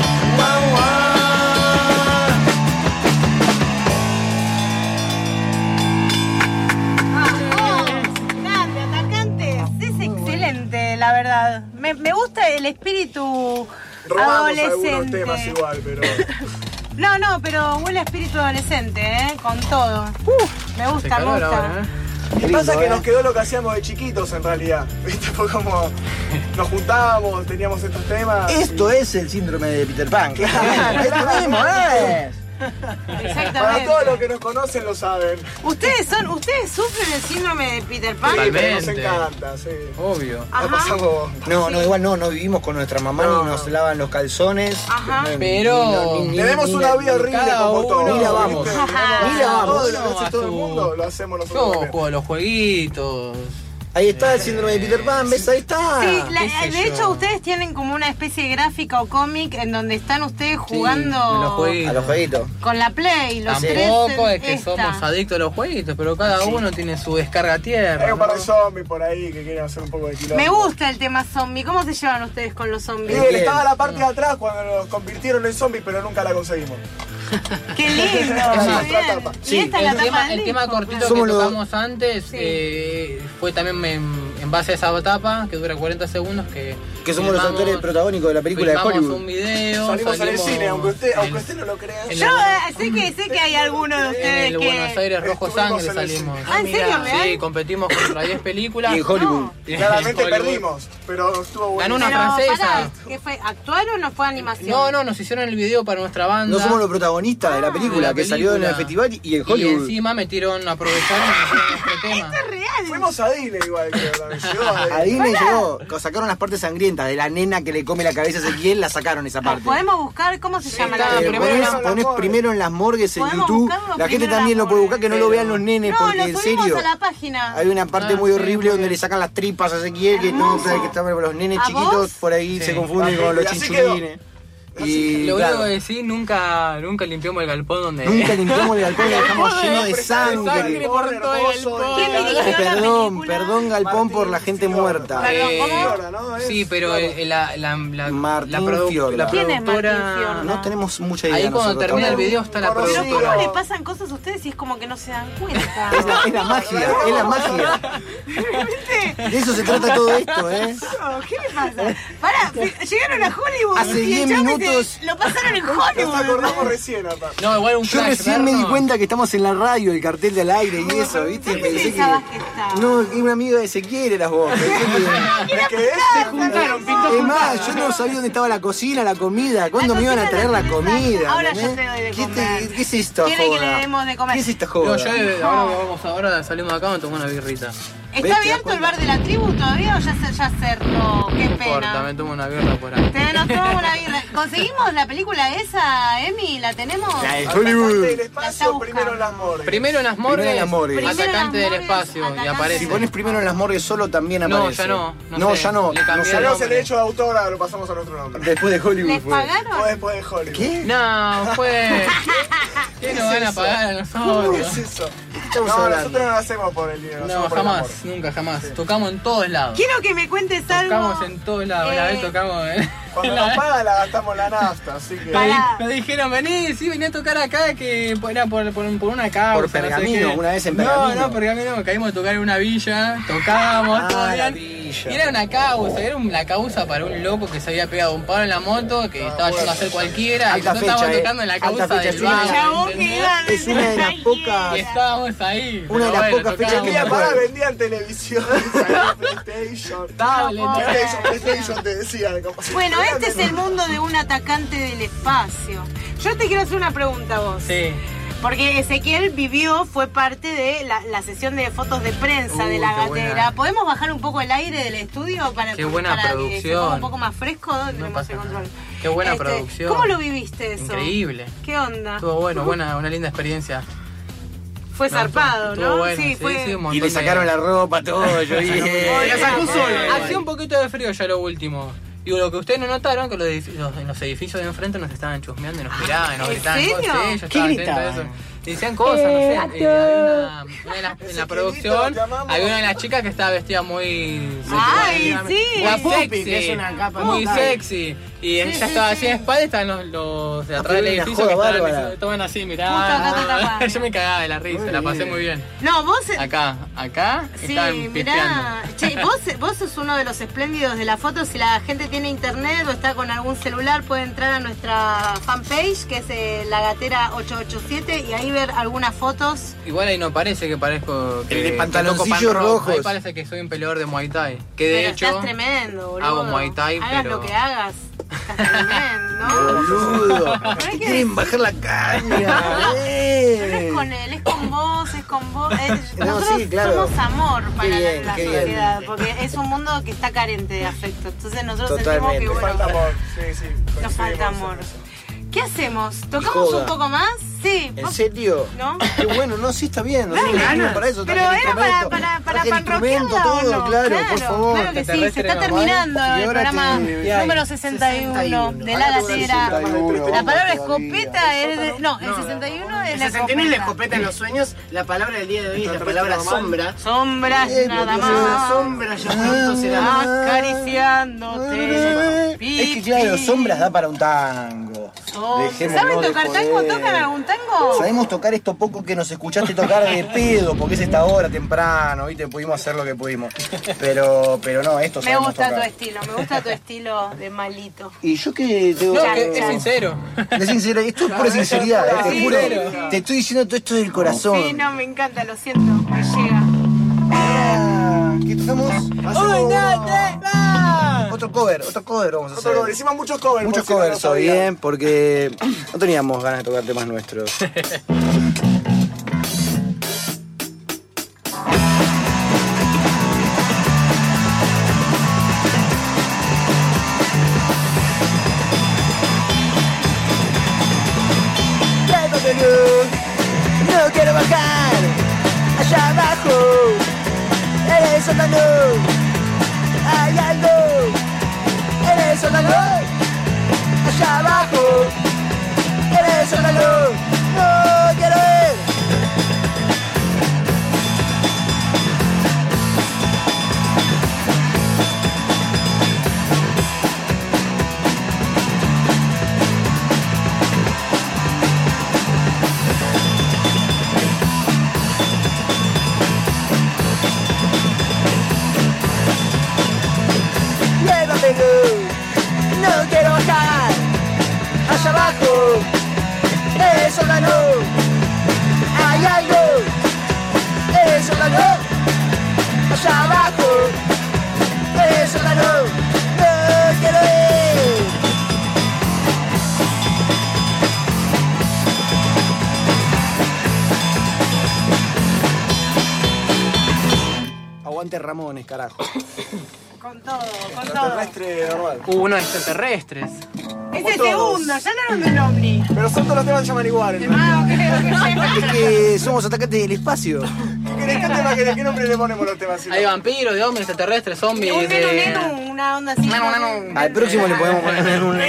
La verdad, me gusta el espíritu adolescente. Temas igual, pero... No, pero huele a espíritu adolescente, con todo. Me gusta, me gusta. Ahora, Lo que pasa es que nos quedó lo que hacíamos de chiquitos en realidad. ¿Viste? Fue como nos juntábamos, teníamos estos temas. Esto es el síndrome de Peter Pan. Claro, esto mismo es. Exactamente. Para todos los que nos conocen lo saben. ¿Ustedes sufren el síndrome de Peter Pan? Sí, pero nos encanta, sí. Obvio. Pasamos... No, igual no vivimos con nuestra mamá ni nos lavan los calzones. Ajá. Pero tenemos una vida horrible como todos. Ni lavamos. Ni lavamos. Todo el mundo lo hacemos nosotros. Yo juego los jueguitos. Ahí está el síndrome de Peter Pan, ¿ves? Ahí está. Sí, de hecho ustedes tienen como una especie de gráfica o cómic en donde están ustedes jugando a los jueguitos. Con la Play, los tres. Tampoco es que somos adictos a los jueguitos, pero cada uno tiene su descarga tierra. Hay un par de zombies por ahí que quieren hacer un poco de quilombo. Me gusta el tema zombie. ¿Cómo se llevan ustedes con los zombies? Bien, estaba la parte de atrás cuando nos convirtieron en zombies, pero nunca la conseguimos. ¡Qué lindo! Muy bien. Sí, el tema cortito que tocamos antes fue también en base a esa etapa, que dura 40 segundos, que somos los actores protagónicos de la película de Hollywood. Un video, salimos en el cine, aunque usted no lo crea. Yo sé que hay algunos de ustedes en el Buenos Aires Rojo Sangre salimos. ¿En serio, real? Sí, competimos contra 10 películas. Y en Hollywood. Claramente perdimos, pero estuvo bueno. Ganó una francesa. ¿Qué fue? ¿Actuaron o fue animación? No, nos hicieron el video para nuestra banda. No somos los protagonistas de la película que salió en el festival y en Hollywood. Y encima aprovecharon nuestro tema. Esto es real. Fuimos a Disney igual, creo también. A Disney llegó, sacaron las partes sangrientas de la nena que le come la cabeza a Ezequiel, la sacaron esa parte. ¿Podemos buscar cómo se llama la Ponés primero en las morgues en YouTube. La gente también lo puede buscar, que no lo vean los nenes, porque en serio. A la página. Hay una parte muy horrible donde le sacan las tripas a Ezequiel, que los nenes chiquitos por ahí se confunden con los chinchulines. Y lo único que decir, nunca limpiamos el galpón donde. Nunca limpiamos el galpón, lo dejamos lleno de sangre. Perdón galpón por la gente muerta. Sí, pero la productora. No tenemos mucha idea. Ahí cuando termina el video está la productora. Pero ¿cómo le pasan cosas a ustedes y es como que no se dan cuenta? Es la magia. De eso se trata todo esto, ¿eh? ¿Qué le pasa? Pará, llegaron a Hollywood. Hace 10 minutos. Lo pasaron en Hollywood. Nos acordamos recién, papá. No, igual yo recién me di cuenta que estamos en la radio, el cartel del aire y eso, ¿viste? Pensé que no, un amigo de Ezequiel eras vos. Se juntaron, es más, yo no sabía dónde estaba la cocina, la comida, cuándo me iban a traer la comida. Ahora yo te doy de comer. ¿Qué es esto, ¿Quiere que le demos de comer? ¿Qué es esta joda? Ahora salimos de acá y me tomo una birrita. ¿Está abierto el bar de la tribu todavía o ya cerró? Qué pena. Importa, me tomo una birra por ahí. Nos tomamos una birra. ¿Conseguimos la película esa, Emi? ¿La tenemos? La de Hollywood. Primero en las morgues. Primero en las morgues. Atacante del espacio. Y aparece. Si pones primero en las morgues solo también aparece. No, ya no. Cambiamos el derecho de autor, ahora lo pasamos a nuestro nombre. Después de Hollywood. ¿Les pagaron? Después de Hollywood. ¿Qué? No, fue. ¿Qué nos van a pagar a nosotros? ¿Qué es eso? No, nosotros no lo hacemos por el dinero. No, jamás, nunca, jamás. Tocamos en todos lados. Quiero que me cuentes algo. Tocamos en todos lados. Una vez tocamos cuando nos pagan la gastamos la nafta, así que. Nos dijeron, vení a tocar acá, que era por una causa. Por Pergamino, no sé una vez en Pergamino. No, Pergamino, caímos a tocar en una villa, tocábamos, todo bien. Y era una causa, la causa para un loco que se había pegado un palo en la moto, que estaba yendo a hacer cualquiera, y nosotros estábamos tocando en la causa del bar. Es una de las pocas. Y estábamos ahí. Una de las pocas fechas que vendían televisión, PlayStation. PlayStation te decían. Bueno, este es el mundo de un atacante del espacio. Yo te quiero hacer una pregunta a vos. Sí. Porque Ezequiel fue parte de la sesión de fotos de prensa de La Gatera. ¿Podemos bajar un poco el aire del estudio para que se ponga un poco más fresco? Tenemos el control. Qué buena producción. ¿Cómo lo viviste eso? Increíble. ¿Qué onda? Estuvo bueno, una linda experiencia. Fue zarpado, ¿no? Bueno, sí, fue. Y le sacaron la ropa, todo, yo dije. La sacó solo. Hacía un poquito de frío ya lo último. Digo, lo que ustedes no notaron, que en los edificios de enfrente nos estaban chusmeando y nos miraban, nos gritaban cosas. ¿Qué gritaban? Decían cosas, no sé. En la producción había una de las chicas que estaba vestida muy. ¡Ay, sí! Muy sexy. Que es una capa muy sexy. Y ella estaba así de espalda, estaban los de atrás del edificio que estaban así, mirá. Yo me cagaba de la risa, la pasé muy bien. No, vos. Acá sí, estaban mirá. Che, vos sos uno de los espléndidos de la foto. Si la gente tiene internet o está con algún celular, puede entrar a nuestra fanpage, que es La Gatera 887, y ahí ver algunas fotos. Igual ahí no parece que parezco. El de pantaloncillos rojos. Ahí parece que soy un peleador de Muay Thai. Que de hecho. Estás tremendo, boludo. Hago Muay Thai, hagas lo que hagas. Estás tremendo. Boludo. ¿Qué quieren bajar la caña? No es con él, es con vos. Nosotros somos amor para la sociedad, porque es un mundo que está carente de afecto. Entonces nosotros sentimos que falta amor. Nos falta amor. ¿Qué hacemos? ¿Tocamos un poco más? Sí. ¿En serio? ¿No? Qué bueno, no, sí está bien. No para eso. Pero era para instrumento, todo, claro, por favor. Claro que sí, se está terminando el programa número 61 de La Gatera. La palabra escopeta es de... No, el 61 es la escopeta. El 61 es la escopeta en los sueños. La palabra del día de hoy es la palabra sombra. Sombras nada más. Sombras, yo pronto será acariciándote. Es que claro, sombras da para un tango. ¿Saben tocar tango? ¿Tocan algún tango? Sabemos tocar esto poco que nos escuchaste tocar de pedo, porque es esta hora temprano, ¿viste? Pudimos hacer lo que pudimos. Pero no, esto sabemos tocar. Me gusta tu estilo de malito. Y yo que tengo... No, que es sincero. Es sincero, esto es pura sinceridad, te juro. Te estoy diciendo todo esto del corazón. Sí, no, me encanta, lo siento, me llega. ¿Qué tocamos? Otro cover vamos a hacer. Otro cover, hicimos muchos covers. Muchos covers hoy, bien, porque no teníamos ganas de tocar temas nuestros. No quiero bajar allá abajo. Eres sótano. Hay algo. Eres sótano. Allá abajo. Eres sótano. No quiero ver. No quiero bajar allá abajo. Eres sótano. Hay algo. Eres sótano. Allá abajo. Eres sótano. No quiero ir. Aguante Ramones, carajo. Con todo. Extraterrestre normal. Unos extraterrestres. Es el segundo, ya no de un ovni. Pero son todos los temas que se llaman igual. Es que somos atacantes del espacio. ¿Qué nombre le ponemos los temas? Hay vampiros, de hombres, extraterrestres, zombies. Una onda así. Al próximo le podemos poner un...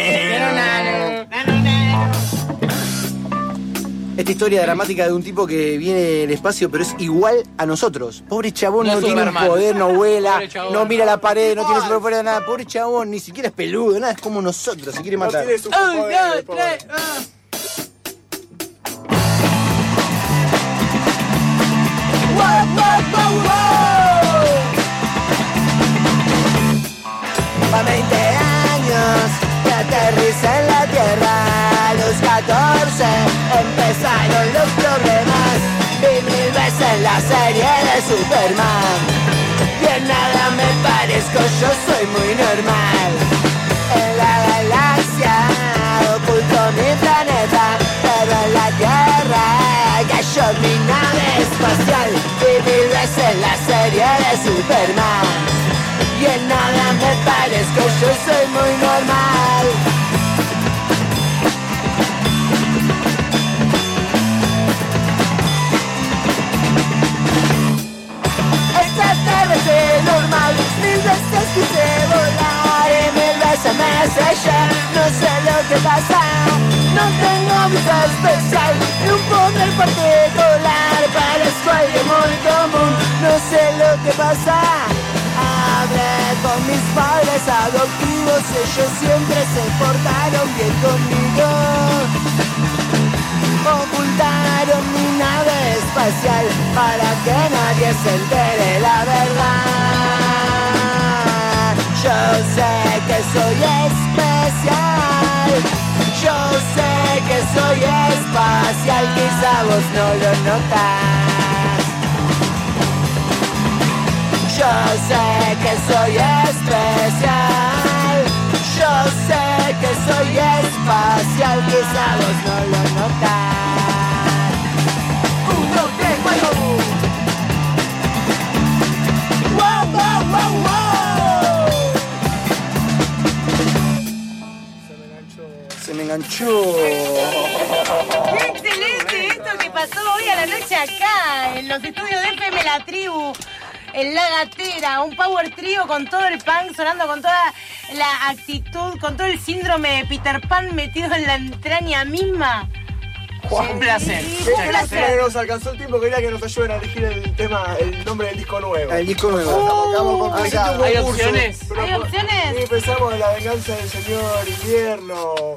Esta historia dramática de un tipo que viene del espacio, pero es igual a nosotros. Pobre chabón, no tiene un poder, no vuela, no mira la pared, no tiene superpoder, nada. Pobre chabón, ni siquiera es peludo, nada, es como nosotros, se quiere matar. No tiene superpoder, A 20 años que aterriza en la tierra. A los 14 empezaron los problemas. Vi 1000 veces la serie de Superman. Y en nada me parezco, yo soy muy normal. En la galaxia oculto mi planeta, pero en la tierra cayó mi nave espacial. Vi 1000 veces la serie de Superman. Y en nada me parezco, yo soy muy normal. Extraterrestre normal, 1000 veces quise volar y 1000 veces me estrellé. No sé lo que pasa, no tengo vista especial ni un poder particular. Parezco alguien muy común, no sé lo que pasa. Hablé con mis padres adoptivos, ellos siempre se portaron bien conmigo. Ocultaron mi nave espacial para que nadie se entere la verdad. Yo sé que soy especial, yo sé que soy espacial, quizá vos no lo notas. Yo sé que soy especial, yo sé que soy espacial, quizá vos no lo notas. 1, 2, 3, 4. ¡Wow, wow, wow, wow! Se me enganchó. ¡Qué excelente esto que pasó hoy a la noche acá, en los estudios de FM La Tribu! En La Gatera, un power trío con todo el punk sonando, con toda la actitud, con todo el síndrome de Peter Pan metido en la entraña misma. Un placer. Un placer. Nos alcanzó el tiempo, quería que nos ayuden a elegir el nombre del disco nuevo. El disco nuevo. ¿Hay opciones? ¿Hay opciones? Sí, pensamos en La venganza del señor invierno.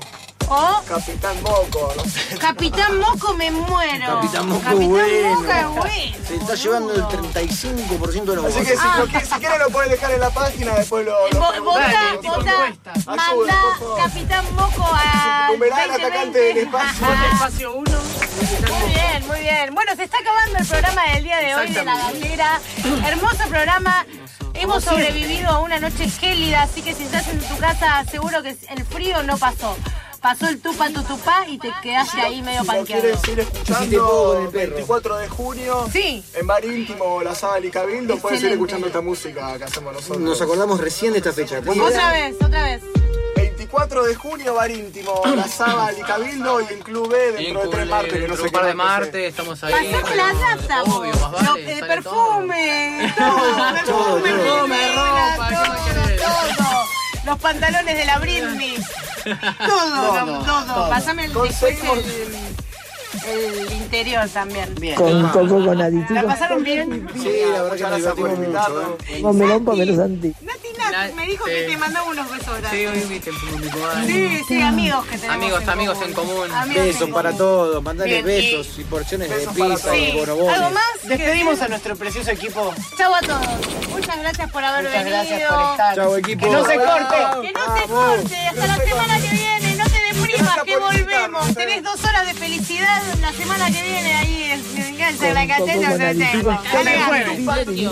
O Capitán Moco, no sé. Capitán Moco, me muero. Capitán Moco Capitán bueno. Moco es bueno. Se está llevando el 35% de los Así votos. que si quieren lo pueden dejar en la página, después lo Vota, manda Capitán Moco a numeral atacante del espacio. Espacio 1. Muy bien. Bueno, se está acabando el programa del día de hoy de La Gatera. Hermoso programa. Hemos sobrevivido a una noche gélida, así que si estás en tu casa, seguro que el frío no pasó. Pasó el tupa tutupá y te quedaste ahí medio panqueado. Si quieres ir escuchando el 24 de junio, sí, en Bar Íntimo, La Sábal y Cabildo, puedes ir escuchando esta música que hacemos nosotros. Nos acordamos recién de esta fecha. Otra vez. 24 de junio, Bar Íntimo, La Sábal y Cabildo y en Club B dentro de 3 martes, que no sé qué. Un par de martes, estamos ahí. Pasame la data, obvio, más vale. de perfume, todo, ropa, todo. Los pantalones de la Britney. Todo. Pasame después el interior también. Bien. Con coco con aditivo. ¿La pasaron bien? Sí, la verdad que nos divertimos mucho. Con melón, pomelo, Santi. Nati me dijo que te mandaba unos besos grandes. Sí, hoy viste el público. Sí, amigos que tenemos. Amigos en común. Besos para todos, mandarles besos y porciones de pizza y bonobones. ¿Algo más? Despedimos a nuestro precioso equipo. Chau a todos. Muchas gracias por haber venido. Gracias por estar. Chau, equipo. Que no se corte. Que no se corte. Hasta la semana que viene. No te deprimas, que volvemos. Tenés 2 horas de felicidad la semana que viene ahí en la Gatera.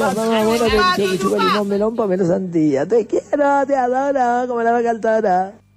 Melón, pomelo, Santi. Te quiero, te adoro, como la vaca altora.